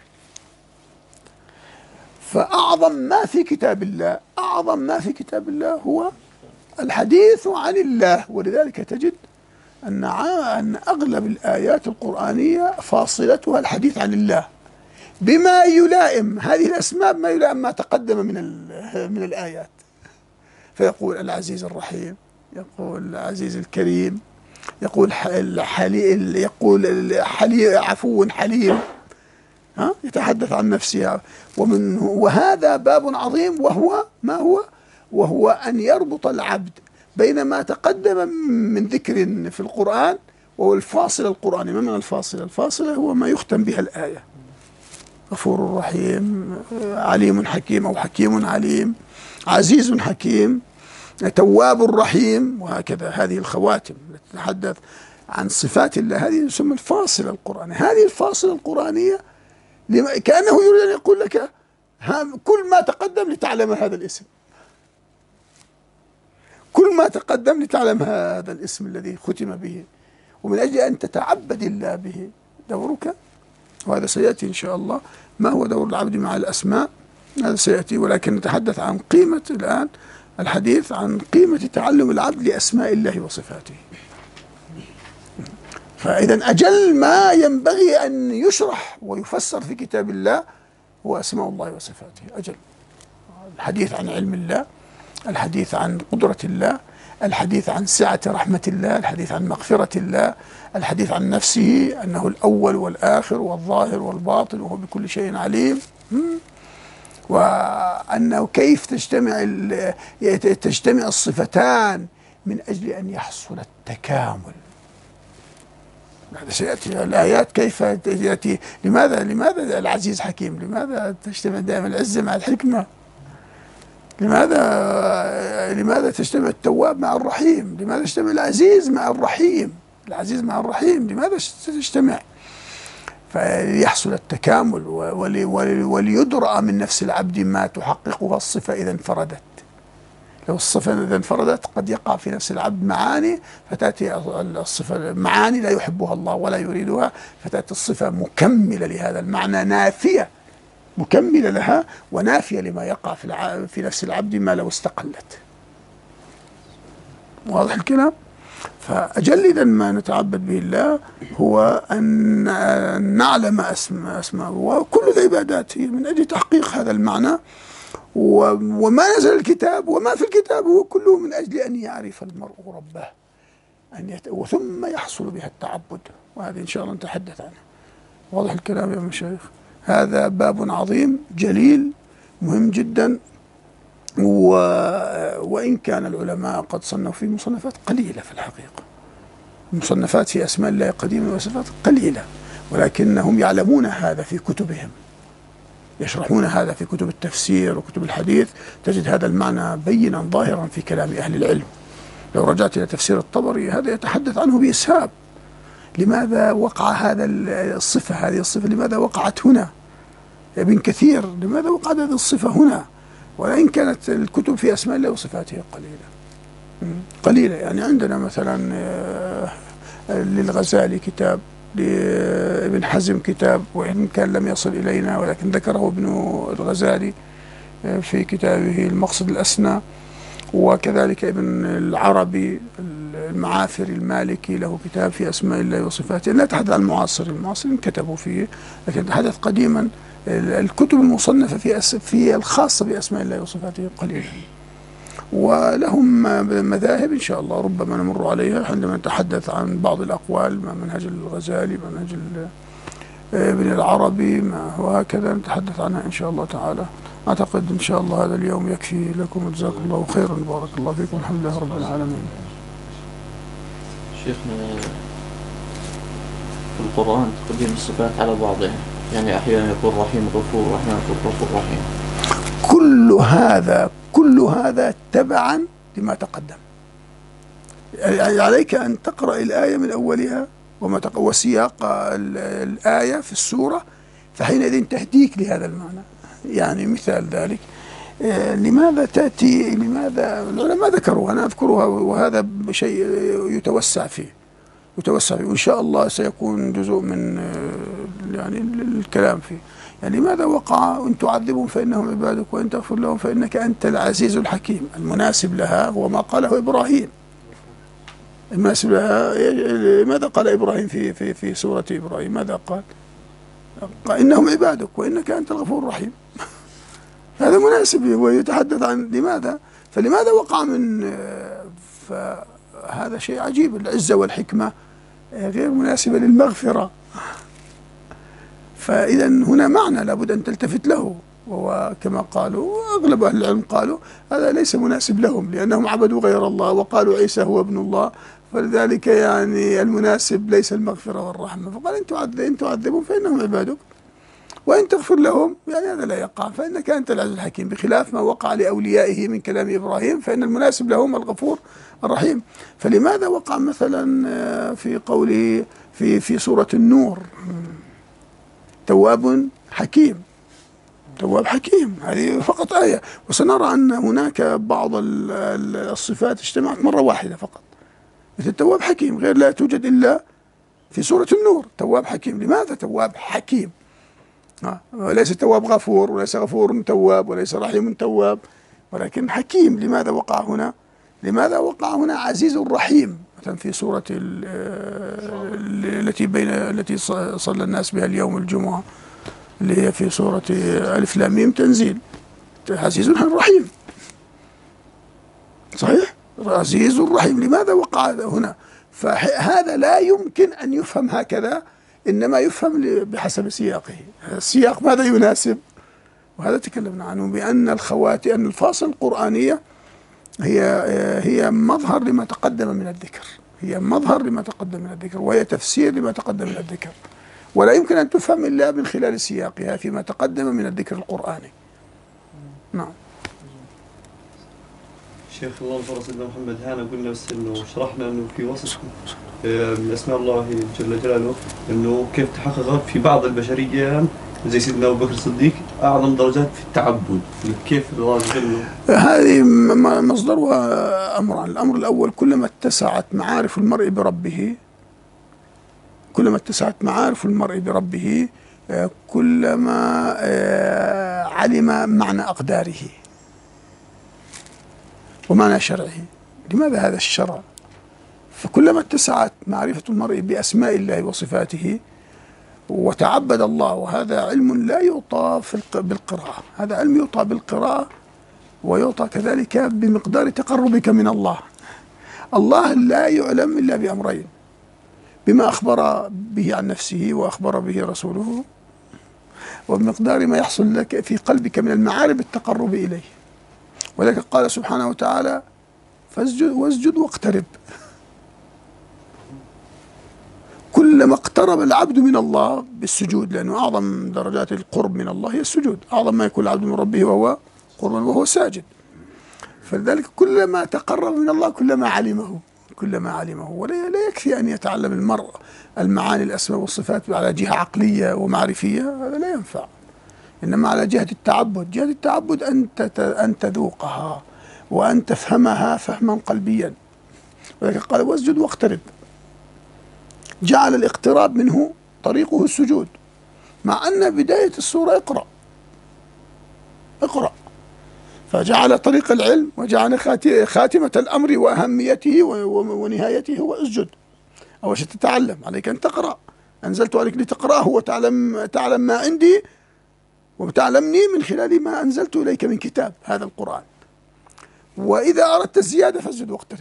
فأعظم ما في كتاب الله، أعظم ما في كتاب الله هو الحديث عن الله. ولذلك تجد أن أن أغلب الآيات القرآنية فاصلتها الحديث عن الله بما يلائم هذه الأسماء، بما يلائم ما تقدم من من الآيات. فيقول العزيز الرحيم، يقول العزيز الكريم، يقول الحليم، يقول حليم عفو حليم، ها يتحدث عن نفسه. ومن وهذا باب عظيم، وهو ما هو؟ وهو أن يربط العبد بين ما تقدم من ذكر في القرآن وهو الفاصل القرآني. ما معنى الفاصل؟ الفاصل هو ما يختم بها الآية. غفور رحيم، عليم حكيم أو حكيم عليم، عزيز حكيم، تواب رحيم، وهكذا. هذه الخواتم التي تتحدث عن صفات الله، هذه تسمى الفاصل القرآني. هذه الفاصل القرآنية كأنه يريد أن يقول لك كل ما تقدم لتعلم هذا الاسم، كل ما تقدم لتعلم هذا الاسم الذي ختم به، ومن أجل أن تتعبد الله به. دورك، وهذا سيأتي إن شاء الله، ما هو دور العبد مع الأسماء، هذا سيأتي. ولكن نتحدث عن قيمة الآن الحديث عن قيمة تعلم العبد لأسماء الله وصفاته. فإذا أجل ما ينبغي أن يشرح ويفسر في كتاب الله هو أسماء الله وصفاته. أجل الحديث عن علم الله، الحديث عن قدرة الله، الحديث عن سعة رحمة الله، الحديث عن مغفرة الله، الحديث عن نفسه أنه الأول والآخر والظاهر والباطن وهو بكل شيء عليم، وأنه كيف تجتمع تجتمع الصفتان من أجل أن يحصل التكامل. هذا سيأتي الآيات كيف يأتي. لماذا لماذا العزيز حكيم؟ لماذا تجتمع دائما العزة مع الحكمة؟ لماذا لماذا تجتمع التواب مع الرحيم؟ لماذا تجتمع العزيز مع الرحيم؟ العزيز مع الرحيم لماذا تجتمع؟ فليحصل التكامل ولي ولي وليدرأ من نفس العبد ما تحققها الصفة إذا انفردت. لو الصفة إذا انفردت قد يقع في نفس العبد معاني، فتأتي الصفة معاني لا يحبها الله ولا يريدها، فتأتي الصفة مكملة لهذا المعنى، نافية مكملة لها ونافية لما يقع في في نفس العبد ما لو استقلت. واضح الكلام؟ فأجل إذا ما نتعبد به الله هو أن نعلم أسماء أسماء وكل العبادات هي من أجل تحقيق هذا المعنى. وما نزل الكتاب وما في الكتاب هو كله من أجل أن يعرف المرء ربه، أن يت... وثم يحصل بها التعبد، وهذه إن شاء الله نتحدث عنها. واضح الكلام يا مشايخ؟ هذا باب عظيم جليل مهم جدا، و... وإن كان العلماء قد صنفوا في مصنفات قليلة في الحقيقة، مصنفات في أسماء الله قديمة وصفات قليلة، ولكنهم يعلمون هذا في كتبهم، يشرحون هذا في كتب التفسير وكتب الحديث، تجد هذا المعنى بينا ظاهرا في كلام أهل العلم. لو رجعت إلى تفسير الطبري هذا يتحدث عنه بإسهاب، لماذا وقع هذا الصفة، هذه الصفة لماذا وقعت هنا؟ ابن كثير لماذا وقعت هذه الصفة هنا؟ وإن كانت الكتب في أسماء الله وصفاته قليلة قليلة. يعني عندنا مثلا للغزالي كتاب، لابن حزم كتاب، وإن كان لم يصل إلينا ولكن ذكره ابن الغزالي في كتابه المقصد الأسنى، وكذلك ابن العربي المعافري المالكي له كتاب في أسماء الله وصفاته. لا أتحدث عن المعاصر، المعاصرين كتبوا فيه، لكن أتحدث قديما الكتب المصنفة في في الخاصة بأسماء الله وصفاته قليلة، ولهم مذاهب إن شاء الله ربما نمر عليها عندما نتحدث عن بعض الأقوال، ما منهج الغزالي، منهج ابن العربي، ما وهكذا نتحدث عنها إن شاء الله تعالى. أعتقد إن شاء الله هذا اليوم يكفي لكم، وجزاكم الله خيرا، بارك الله فيكم، الحمد لله رب العالمين. شيخنا في القرآن تقديم الصفات على بعضها، يعني أحيانا يقول رحيم غفور، وأحيانا يقول غفور رحيم. كل هذا كل هذا تبعا لما تقدم. يعني عليك أن تقرأ الآية من أولها وما تق... وسياق الآية في السورة، فحينئذ تهديك لهذا المعنى. يعني مثال ذلك، لماذا تأتي، لماذا العلماء ذكروا، أنا أذكرها، وهذا شيء يتوسع فيه يتوسع فيه وإن شاء الله سيكون جزء من يعني الكلام فيه. يعني لماذا وقع إن تعذبهم فإنهم عبادك وإن تغفر لهم فإنك أنت العزيز الحكيم؟ المناسب لها هو ما قاله إبراهيم. المناسب لها ماذا قال إبراهيم في في في سورة إبراهيم؟ ماذا قال؟ قال إنهم عبادك وإنك أنت الغفور الرحيم. هذا مناسب، ويتحدث عن لماذا، فلماذا وقع من، فهذا شيء عجيب. العزة والحكمة غير مناسبة للمغفرة، فإذا هنا معنى لابد أن تلتفت له، وهو كما قالوا أغلب أهل العلم قالوا هذا ليس مناسب لهم لأنهم عبدوا غير الله وقالوا عيسى هو ابن الله، فلذلك يعني المناسب ليس المغفرة والرحمة. فقال إن تعذب إن تعذبهم فإنهم عبادك وإن تغفر لهم، يعني هذا لا يقع، فإنك أنت العزيز الحكيم، بخلاف ما وقع لأوليائه من كلام إبراهيم، فإن المناسب لهم الغفور الرحيم. فلماذا وقع مثلا في قوله في في سورة النور تواب حكيم؟ تواب حكيم هذه فقط آية، وسنرى أن هناك بعض الصفات اجتمعت مرة واحدة فقط، مثل تواب حكيم، غير لا توجد إلا في سورة النور. تواب حكيم، لماذا تواب حكيم؟ آه. ليس تواب غفور، وليس غفور تواب، وليس رحيم تواب، ولكن حكيم. لماذا وقع هنا؟ لماذا وقع هنا عزيز رحيم؟ مثلا في سورة التي بين التي صلى الناس بها اليوم الجمعة، اللي هي في سورة ألف لام ميم تنزيل، عزيز رحيم، صحيح؟ عزيز رحيم. لماذا وقع هنا؟ فهذا لا يمكن أن يفهم هكذا، إنما يفهم بحسب سياقه. السياق ماذا يناسب؟ وهذا تكلمنا عنه، بأن الخواتم، أن الفاصل القرآنية هي هي مظهر لما تقدم من الذكر، هي مظهر لما تقدم من الذكر، وهي تفسير لما تقدم من الذكر، ولا يمكن أن تفهم إلا من خلال سياقها فيما تقدم من الذكر القرآني. نعم. شيخ الله صلى سيدنا محمد، هانا قلنا بس انه شرحنا انه في وصف من اسماء الله جل جلاله انه كيف تحقق في بعض البشريه زي سيدنا ابو بكر الصديق اعظم درجات في التعبد، كيف الله جل. هذه مصدرها امران. الامر الاول، كلما اتسعت معارف المرء بربه كلما اتسعت معارف المرء بربه كلما علم معنى اقداره ومعنى شرعه. لماذا هذا الشرع؟ فكلما اتسعت معرفة المرء بأسماء الله وصفاته وتعبد الله، وهذا علم لا يعطى بالقراءة، هذا علم يعطى بالقراءة ويعطى كذلك بمقدار تقربك من الله. الله لا يعلم إلا بأمرين: بما أخبر به عن نفسه وأخبر به رسوله، وبمقدار ما يحصل لك في قلبك من المعارف التقرب إليه. ولذلك قال سبحانه وتعالى: فاسجد واسجد واقترب. كلما اقترب العبد من الله بالسجود، لأنه أعظم درجات القرب من الله هي السجود، أعظم ما يكون العبد من ربه وهو قربا وهو ساجد. فلذلك كلما تقرب من الله كلما علمه كلما علمه ولا لا يكفي أن يتعلم المرء المعاني الأسماء والصفات على جهة عقلية ومعرفية، هذا لا ينفع. إنما على جهة التعبد، جهة التعبد أن أن تذوقها وأن تفهمها فهما قلبيا. ولذلك قال: واسجد واقترب. جعل الاقتراب منه طريقه السجود، مع أن بداية السورة اقرأ اقرأ فجعل طريق العلم وجعل خاتمة الأمر وأهميته ونهايته هو اسجد. أول شيء تتعلم، عليك أن تقرأ. أنزلت عليك لتقرأه وتعلم تعلم ما عندي وتعلمني من خلال ما أنزلت إليك من كتاب هذا القرآن. وإذا أردت الزيادة فاسجد واقترب.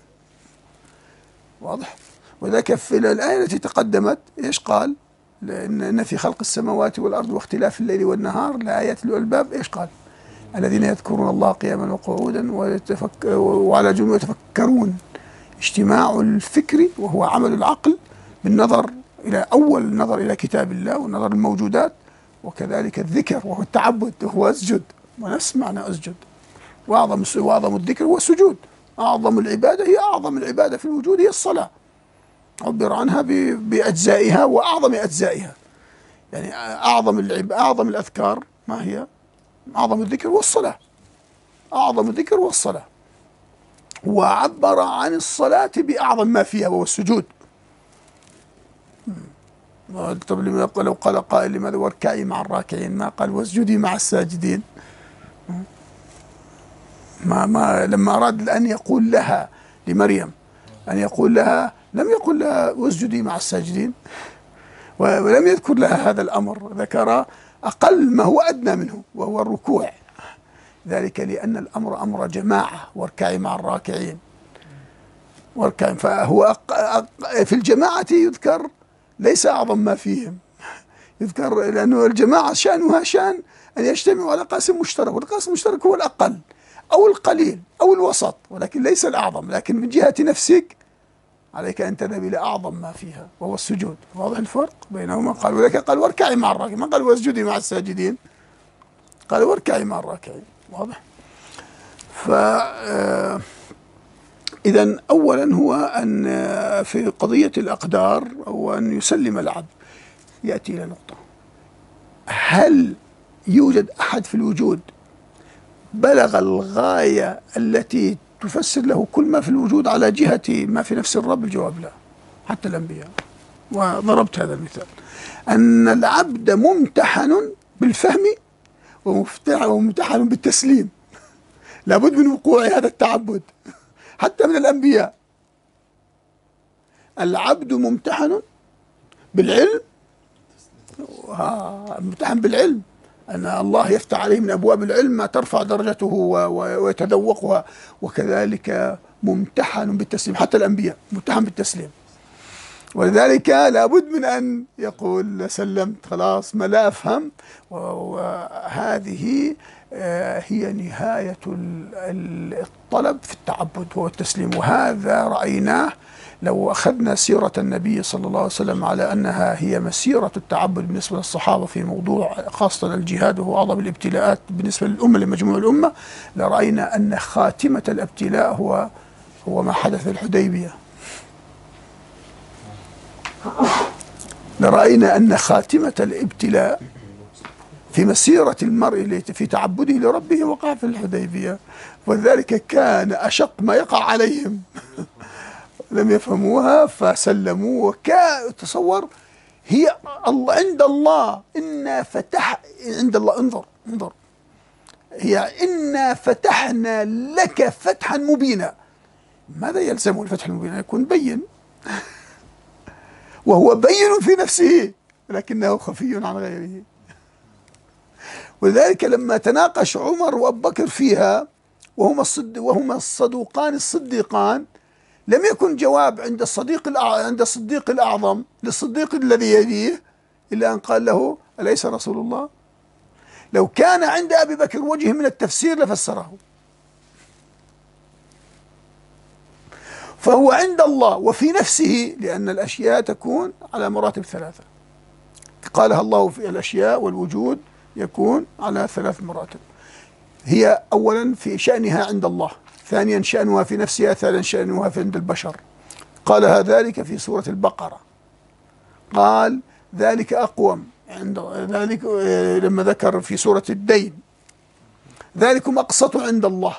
واضح؟ وذلك في الآية التي تقدمت إيش قال؟ إن في خلق السماوات والأرض واختلاف الليل والنهار لآيات لأولي الألباب. إيش قال؟ الذين يذكرون الله قياما وقعودا وعلى جنوبهم يتفكرون. اجتماع الفكر وهو عمل العقل بالنظر إلى أول النظر إلى كتاب الله والنظر الموجودات، وكذلك الذكر وهو التعبد وهو اسجد، ونفس معنى اسجد. وأعظم وأعظم الذكر هو السجود. أعظم العبادة هي أعظم العبادة في الوجود هي الصلاة، عبر عنها بأجزائها وأعظم أجزائها. يعني أعظم العب أعظم الأذكار ما هي؟ أعظم الذكر والصلاة. أعظم الذكر والصلاة. وعبر عن الصلاة بأعظم ما فيها وهو السجود. طب لو قال قائل لماذا واركعي مع الراكعين ما قال واسجدي مع الساجدين؟ ما ما لما أراد أن يقول لها لمريم أن يقول لها لم يقل لها واسجدي مع الساجدين، ولم يذكر لها هذا الأمر، ذكر أقل ما هو أدنى منه وهو الركوع. ذلك لأن الأمر أمر جماعة، واركعي مع الراكعين. واركعي فهو أق... أق... في الجماعة يذكر ليس أعظم ما فيهم، يذكر لأنه الجماعة شأنها شأن أن يجتمعوا على قاسم مشترك، والقاسم المشترك هو الأقل أو القليل أو الوسط، ولكن ليس الأعظم. لكن من جهة نفسك عليك أن تذهب إلى أعظم ما فيها وهو السجود. واضح الفرق بينهما؟ قال ولك قال واركعي مع الراكعين، ما قال واسجدي مع الساجدين، قال واركعي مع الراكعين. واضح؟ ف إذن أولا هو أن في قضية الأقدار هو أن يسلم العبد. يأتي إلى نقطة: هل يوجد أحد في الوجود بلغ الغاية التي تفسر له كل ما في الوجود على جهة ما في نفس الرب؟ الجواب لا، حتى الأنبياء. وضربت هذا المثال أن العبد ممتحن بالفهم وممتحن بالتسليم. لابد من وقوع هذا التعبد حتى من الأنبياء. العبد ممتحن بالعلم، ممتحن بالعلم أن الله يفتح عليه من أبواب العلم ما ترفع درجته ويتذوقها، وكذلك ممتحن بالتسليم. حتى الأنبياء ممتحن بالتسليم. ولذلك لابد من أن يقول سلمت خلاص ما لا أفهم. وهذه هي نهاية الطلب في التعبد هو التسليم. وهذا رأيناه لو أخذنا سيرة النبي صلى الله عليه وسلم على أنها هي مسيرة التعبد بالنسبة للصحابة في موضوع خاصة الجهاد وهو أعظم الابتلاءات بالنسبة للأمة لمجموع الأمة، لرأينا أن خاتمة الابتلاء هو هو ما حدث في الحديبية. لرأينا أن خاتمة الابتلاء في مسيرة المرء في تعبده لربه وقع في الحديبية، ولذلك كان أشق ما يقع عليهم. لم يفهموها فسلموا. وكا تصور هي الله عند الله إنا فتح عند الله انظر انظر هي إنا فتحنا لك فتحا مبينا. ماذا يلزم الفتح المبين؟ يكون بين وهو بين في نفسه لكنه خفي عن غيره. ولذلك لما تناقش عمر وأبو بكر فيها وهما الصد وهما الصدوقان الصديقان لم يكن جواب عند الصديق الأع... عند الصديق الأعظم للصديق الذي يليه إلا أن قال له أليس رسول الله؟ لو كان عند أبي بكر وجه من التفسير لفسره. فهو عند الله وفي نفسه، لأن الأشياء تكون على مراتب ثلاثة، قالها الله في الأشياء والوجود يكون على ثلاث مراتب. هي أولا في شأنها عند الله، ثانيا شأنها في نفسها، ثالثا شأنها في عند البشر. قالها ذلك في سورة البقرة، قال ذلك أقوم عند ذلك لما ذكر في سورة الدين ذلكم أقسط عند الله،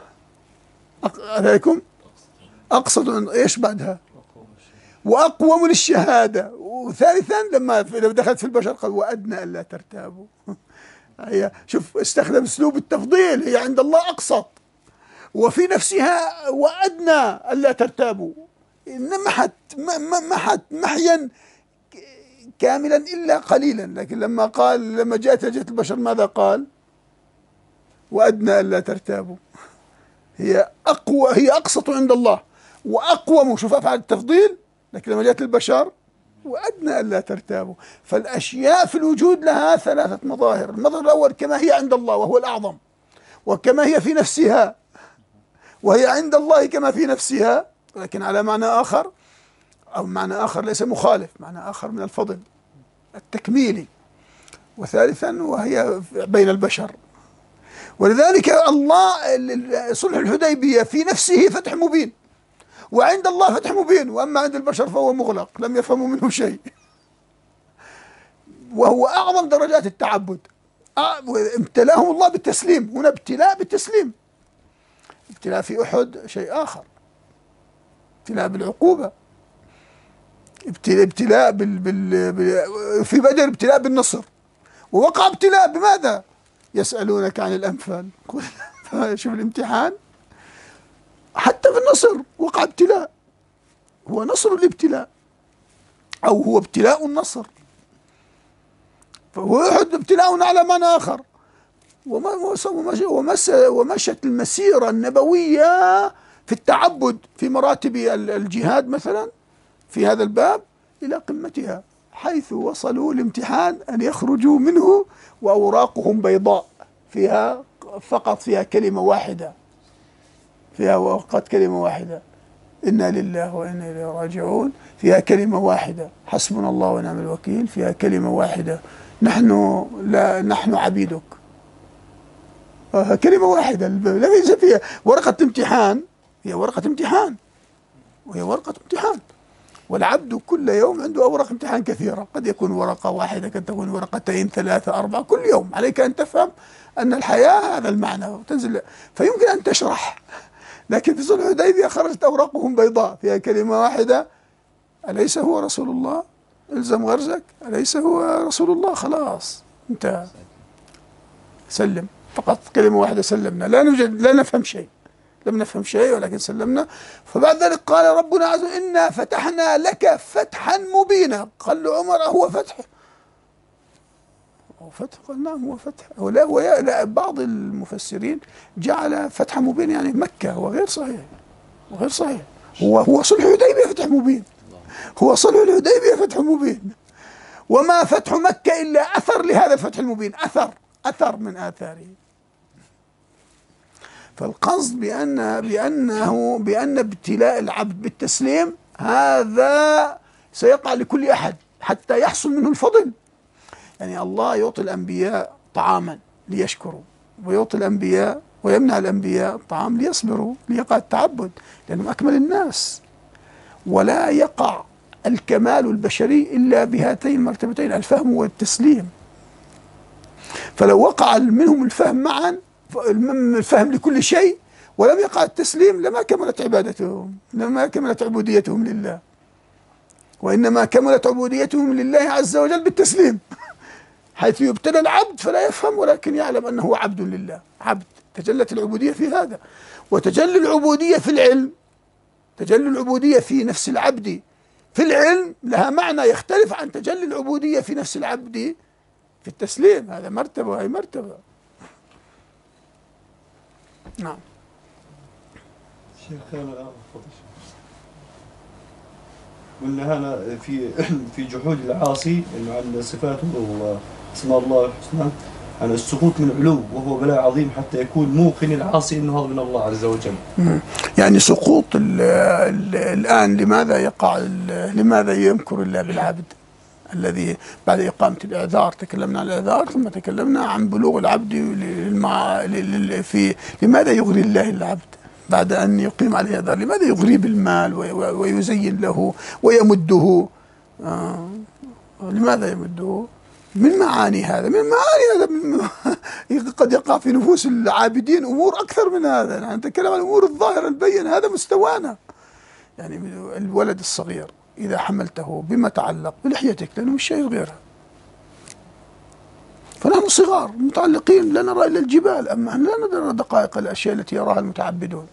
ذلكم أقسط عند إيش بعدها؟ وأقوم للشهادة. وثالثا لما دخلت في البشر قال وأدنى ألا ترتابوا. هي شوف استخدم اسلوب التفضيل، هي عند الله أقسط وفي نفسها وأدنى ألا ترتابوا، محت محت محيا كاملا إلا قليلا. لكن لما قال لما جاءت جاءت البشر ماذا قال؟ وأدنى ألا ترتابوا. هي أقوى، هي أقسط عند الله وأقوم، شوف أفعل التفضيل، لكن لما جاءت البشر وأدنى ألا ترتابوا. فالأشياء في الوجود لها ثلاثة مظاهر، المظهر الأول كما هي عند الله وهو الأعظم، وكما هي في نفسها وهي عند الله كما في نفسها، لكن على معنى آخر، أو معنى آخر ليس مخالف، معنى آخر من الفضل التكميلي. وثالثا وهي بين البشر. ولذلك الله صلح الحديبية في نفسه فتح مبين، وعند الله فتح مبين، وأما عند البشر فهو مغلق لم يفهموا منه شيء. وهو أعظم درجات التعبد. ابتلاهم الله بالتسليم، هنا ابتلاء بالتسليم. ابتلاء في أحد شيء آخر، ابتلاء بالعقوبة، ابتلاء ابتلاء بال بال في بدر ابتلاء بالنصر، ووقع ابتلاء بماذا؟ يسألونك عن الأنفال. شوف الامتحان، حتى في النصر وقع ابتلاء، هو نصر الابتلاء أو هو ابتلاء النصر. فهو أحد ابتلاء على معنى آخر. ومشت المسيرة النبوية في التعبد في مراتب الجهاد مثلا في هذا الباب إلى قمتها، حيث وصلوا الامتحان أن يخرجوا منه وأوراقهم بيضاء، فيها فقط فيها كلمة واحدة، فيها فقط كلمة واحدة، إنا لله وإنا إليه راجعون، فيها كلمة واحدة، حسبنا الله ونعم الوكيل، فيها كلمة واحدة، نحن لا نحن عبيدك. كلمة واحدة، ليس فيها ورقة امتحان، هي ورقة امتحان، وهي ورقة امتحان. والعبد كل يوم عنده أوراق امتحان كثيرة، قد يكون ورقة واحدة، قد تكون ورقتين ثلاثة أربعة، كل يوم عليك أن تفهم أن الحياة هذا المعنى وتنزل، فيمكن أن تشرح. لكن في صلح الحديبية خرجت أوراقهم بيضاء فيها كلمة واحدة، أليس هو رسول الله؟ الزم غرزك، أليس هو رسول الله؟ خلاص انتهى، سلم، فقط كلمة واحدة سلمنا، لا نوجد لا نفهم شيء، لم نفهم شيء ولكن سلمنا. فبعد ذلك قال ربنا عز وجل إنا فتحنا لك فتحا مبينا. قال له عمر هو فتح؟ هو فتح؟ قال نعم هو فتح. ولا ولا بعض المفسرين جعل فتح مبين يعني مكة، هو غير صحيح، وغير صحيح. هو هو صلح الحديبية فتح مبين، هو صلح الحديبية فتح مبين، وما فتح مكة إلا أثر لهذا الفتح المبين، أثر أثر من آثاره. فالقصد بأن بأنه بأن ابتلاء العبد بالتسليم هذا سيقع لكل أحد حتى يحصل منه الفضل. يعني الله يعطي الأنبياء طعاما ليشكروا، ويعطي الأنبياء ويمنع الأنبياء الطعام ليصبروا، ليقع التعبد لأنهم أكمل الناس. ولا يقع الكمال البشري إلا بهاتين المرتبتين، الفهم والتسليم. فلو وقع منهم الفهم معا، الفهم لكل شيء، ولم يقع التسليم، لما كملت عبادتهم، لما كملت عبوديتهم لله. وإنما كملت عبوديتهم لله عز وجل بالتسليم، حيث يبتلى العبد فلا يفهم ولكن يعلم أنه عبد لله، عبد. تجلت العبودية في هذا. وتجلي العبودية في العلم، تجلي العبودية في نفس العبد في العلم لها معنى يختلف عن تجلي العبودية في نفس العبد في التسليم. هذا مرتبة وهي مرتبة. نعم. شيخ أنا قلنا هنا في في جحود العاصي انه عن صفاته واسماء الله الحسنى، عن السقوط من علو، وهو بلاء عظيم حتى يكون موقن العاصي انه هذا من الله عز وجل. يعني سقوط ال ال الان لماذا يقع لماذا يمكر الله بالعبد الذي بعد إقامة الإعذار؟ تكلمنا عن الإعذار ثم تكلمنا عن بلوغ العبد للمع... في لماذا يغري الله العبد بعد أن يقيم عليه إعذار؟ لماذا يغري بالمال ويزين له ويمده؟ آه. لماذا يمده؟ من معاني هذا من معاني هذا من قد يقع في نفوس العابدين أمور أكثر من هذا. نحن نتكلم عن الأمور الظاهرة البينة، هذا مستوانا. يعني الولد الصغير إذا حملته بما تعلق بلحيتك لأنه مش شيء غيرها، فنحن صغار متعلقين لا نرى إلا الجبال، أما لا نرى دقائق الأشياء التي يراها المتعبدون.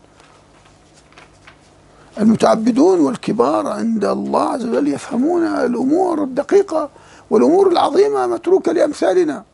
المتعبدون والكبار عند الله عز وجل يفهمون الأمور الدقيقة والأمور العظيمة متروكة لأمثالنا.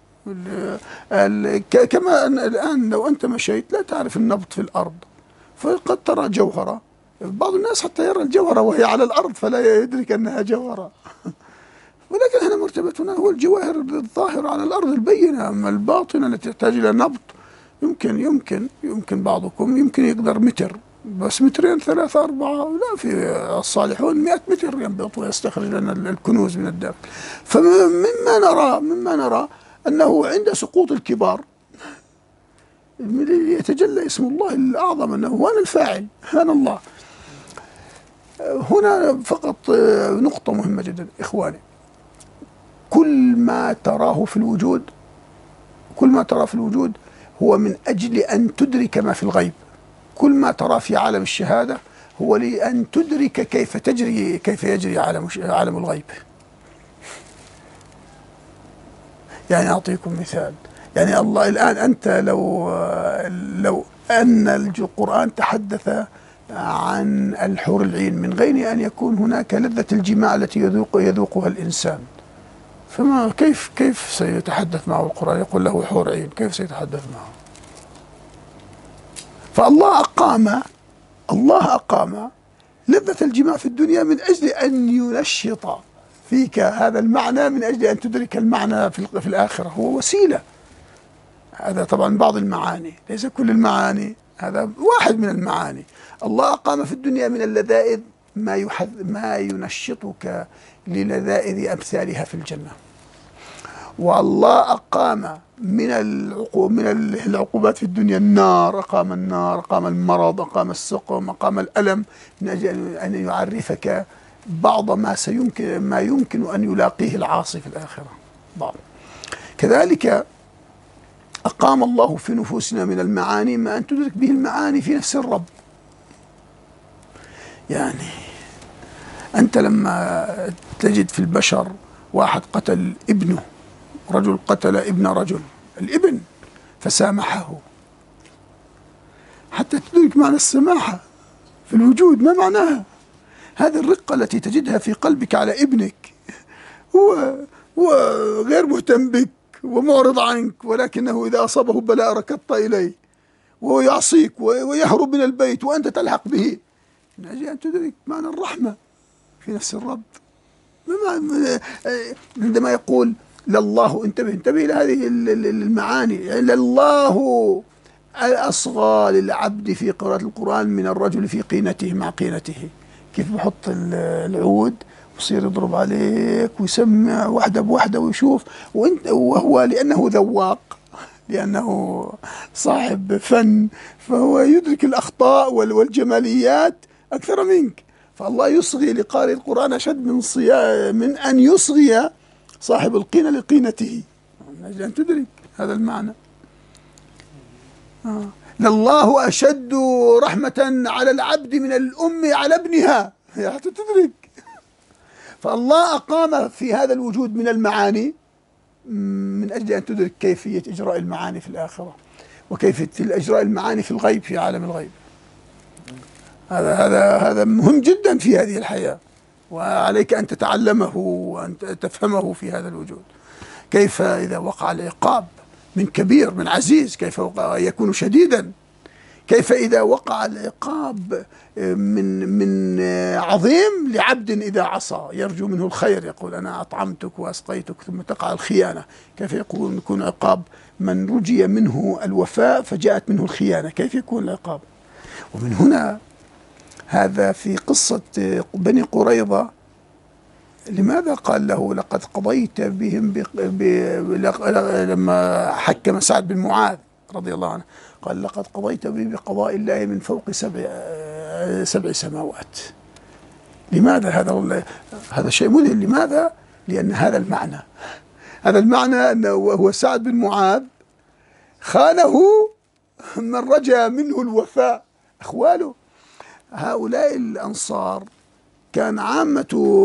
كما أن الآن لو أنت مشيت لا تعرف النبض في الأرض، فقد ترى جوهرة، بعض الناس حتى يرى الجوهرة وهي على الأرض فلا يدرك أنها جوهرة. ولكن هنا مرتبتنا هو الجواهر الظاهرة على الأرض البينة، أما الباطنة التي تحتاج إلى نبض يمكن يمكن يمكن بعضكم يمكن يقدر متر، بس مترين ثلاثة أربعة، لا، في الصالحون مئة متر ينبض ويستخرج لنا الكنوز من الداخل. فمما نرى مما نرى أنه عند سقوط الكبار يتجلى اسم الله الأعظم، أنه هو أنا الفاعل، أنا الله. هنا فقط نقطة مهمة جدا إخواني، كل ما تراه في الوجود كل ما تراه في الوجود هو من أجل أن تدرك ما في الغيب. كل ما تراه في عالم الشهادة هو لأن تدرك كيف تجري كيف يجري عالم عالم الغيب. يعني أعطيكم مثال، يعني الله الآن أنت لو لو أن القرآن تحدث عن الحور العين من غير أن يكون هناك لذة الجماع التي يذوق يذوقها الإنسان، فما كيف كيف سيتحدث معه القرآن؟ يقول له حور عين، كيف سيتحدث معه؟ فالله أقام الله أقام لذة الجماع في الدنيا من أجل أن ينشط فيك هذا المعنى، من أجل أن تدرك المعنى في في الآخرة. هو وسيلة. هذا طبعا بعض المعاني، ليس كل المعاني، هذا واحد من المعاني. الله أقام في الدنيا من اللذائذ ما يحذ ما ينشطك للذائذ أمثالها في الجنة. والله أقام من العقوب من العقوبات في الدنيا النار، أقام النار، أقام المرض، أقام السقم، أقام الألم، من أجل أن يعرفك بعض ما سيمكن ما يمكن أن يلاقيه العاصي في الآخرة. بعض كذلك أقام الله في نفوسنا من المعاني ما أن تدرك به المعاني في نفس الرب. يعني أنت لما تجد في البشر واحد قتل ابنه، رجل قتل ابن رجل، الابن فسامحه، حتى تدرك معنى السماحة في الوجود ما معناها. هذه الرقة التي تجدها في قلبك على ابنك، هو هو غير مهتم بك ومعرض عنك، ولكنه إذا أصابه بلاء ركضت إليه وهو يعصيك ويهرب من البيت وأنت تلحق به، من أجل أن تدرك معنى الرحمة في نفس الرب. عندما يقول لله، انتبه انتبه إلى هذه المعاني، يعني لله الأصغى للعبد في قراءة القرآن من الرجل في قينته مع قينته. كيف بحط العود ويصير يضرب عليك ويسمع واحدة بواحدة ويشوف، وانت وهو لأنه ذواق، لأنه صاحب فن، فهو يدرك الأخطاء والجماليات أكثر منك. فالله يصغي لقارئ القرآن أشد من صيا من أن يصغي صاحب القينة لقينته، من أجل أن تدرك هذا المعنى. آه. لله أشد رحمة على العبد من الأم على ابنها، حتى تدرك. فالله أقام في هذا الوجود من المعاني من أجل أن تدرك كيفية إجراء المعاني في الآخرة، وكيفية إجراء المعاني في الغيب، في عالم الغيب. هذا هذا هذا مهم جدا في هذه الحياة، وعليك أن تتعلمه وأن تفهمه في هذا الوجود. كيف إذا وقع العقاب من كبير من عزيز كيف يكون شديدا، كيف إذا وقع العقاب من من عظيم لعبد إذا عصى يرجو منه الخير، يقول أنا أطعمتك وأسقيتك، ثم تقع الخيانة، كيف يكون يكون عقاب من رجي منه الوفاء فجاءت منه الخيانة، كيف يكون العقاب؟ ومن هنا هذا في قصة بني قريظة، لماذا قال له لقد قضيت بهم ب... ب... لما حكم سعد بن معاذ رضي الله عنه، قال لقد قضيت بي بقضاء الله من فوق سبع سبع سماوات. لماذا هذا؟ هذا شيء مذهل. لماذا؟ لأن هذا المعنى هذا المعنى أنه هو سعد بن معاذ خانه من رجا منه الوفاء أخواله. هؤلاء الأنصار كان عامة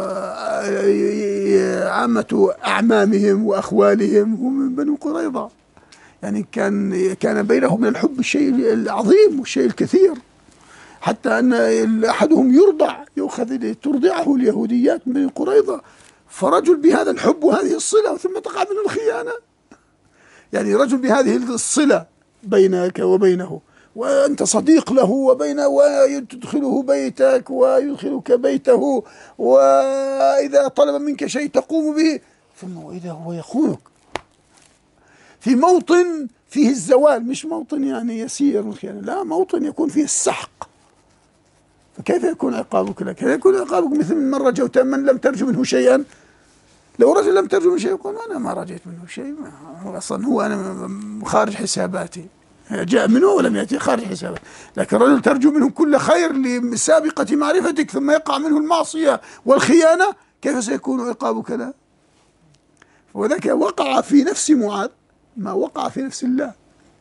عامة أعمامهم وأخوالهم هم من بني قريظة، يعني كان كان بينهم من الحب الشيء العظيم والشيء الكثير، حتى أن أحدهم يرضع يؤخذ ترضعه اليهوديات من بني قريظة، فرجل بهذا الحب وهذه الصلة ثم تقع منه الخيانة، يعني رجل بهذه الصلة بينك وبينه وأنت صديق له وبينه وتدخله بيتك ويدخلك بيته، وإذا طلب منك شيء تقوم به، ثم وإذا هو يخونك في موطن فيه الزوال، مش موطن يعني يسير من الخيانة، لا، موطن يكون فيه السحق. فكيف يكون عقابك لك؟ كيف يكون عقابك مثل من رجوت من لم ترجو منه شيئا؟ لو رجل لم ترجو منه شيء يقول أنا ما رجيت منه شيء، أصلا هو أنا خارج حساباتي، جاء منه ولم يأتي خارج حسابه. لكن رجل ترجو منه كل خير لسابقة معرفتك ثم يقع منه المعصية والخيانة، كيف سيكون عقابك له؟ وذاك وقع في نفس معاذ ما وقع في نفس الله.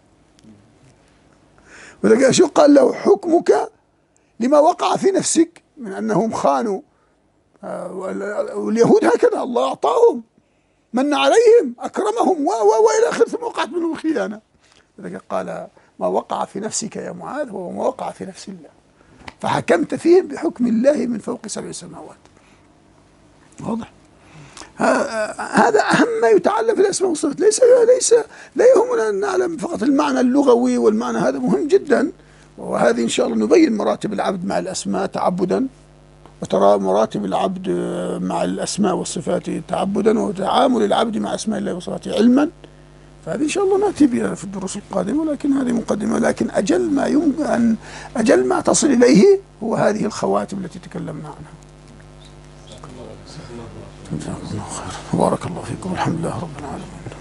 وذاك شو قال له حكمك لما وقع في نفسك من أنهم خانوا، واليهود هكذا الله أعطاهم من عليهم أكرمهم و و وإلى آخره، ثم وقعت منهم الخيانة. لذلك قال ما وقع في نفسك يا معاذ هو ما وقع في نفس الله، فحكمت فيهم بحكم الله من فوق سبع سماوات. واضح؟ هذا أهم ما يتعلم في الأسماء والصفات، ليس ليس لا يهمنا أن نعلم فقط المعنى اللغوي، والمعنى هذا مهم جدا، وهذه إن شاء الله نبين مراتب العبد مع الأسماء تعبدا، وترى مراتب العبد مع الأسماء والصفات تعبدا، وتعامل العبد مع أسماء الله وصفاته علما. فهذه إن شاء الله نأتي بها في الدروس القادمة، ولكن هذه مقدمة. لكن أجل ما يمكن أن أجل ما تصل إليه هو هذه الخواتم التي تكلمنا عنها. جزاكم الله خيرا، بارك الله فيكم، الحمد لله رب العالمين.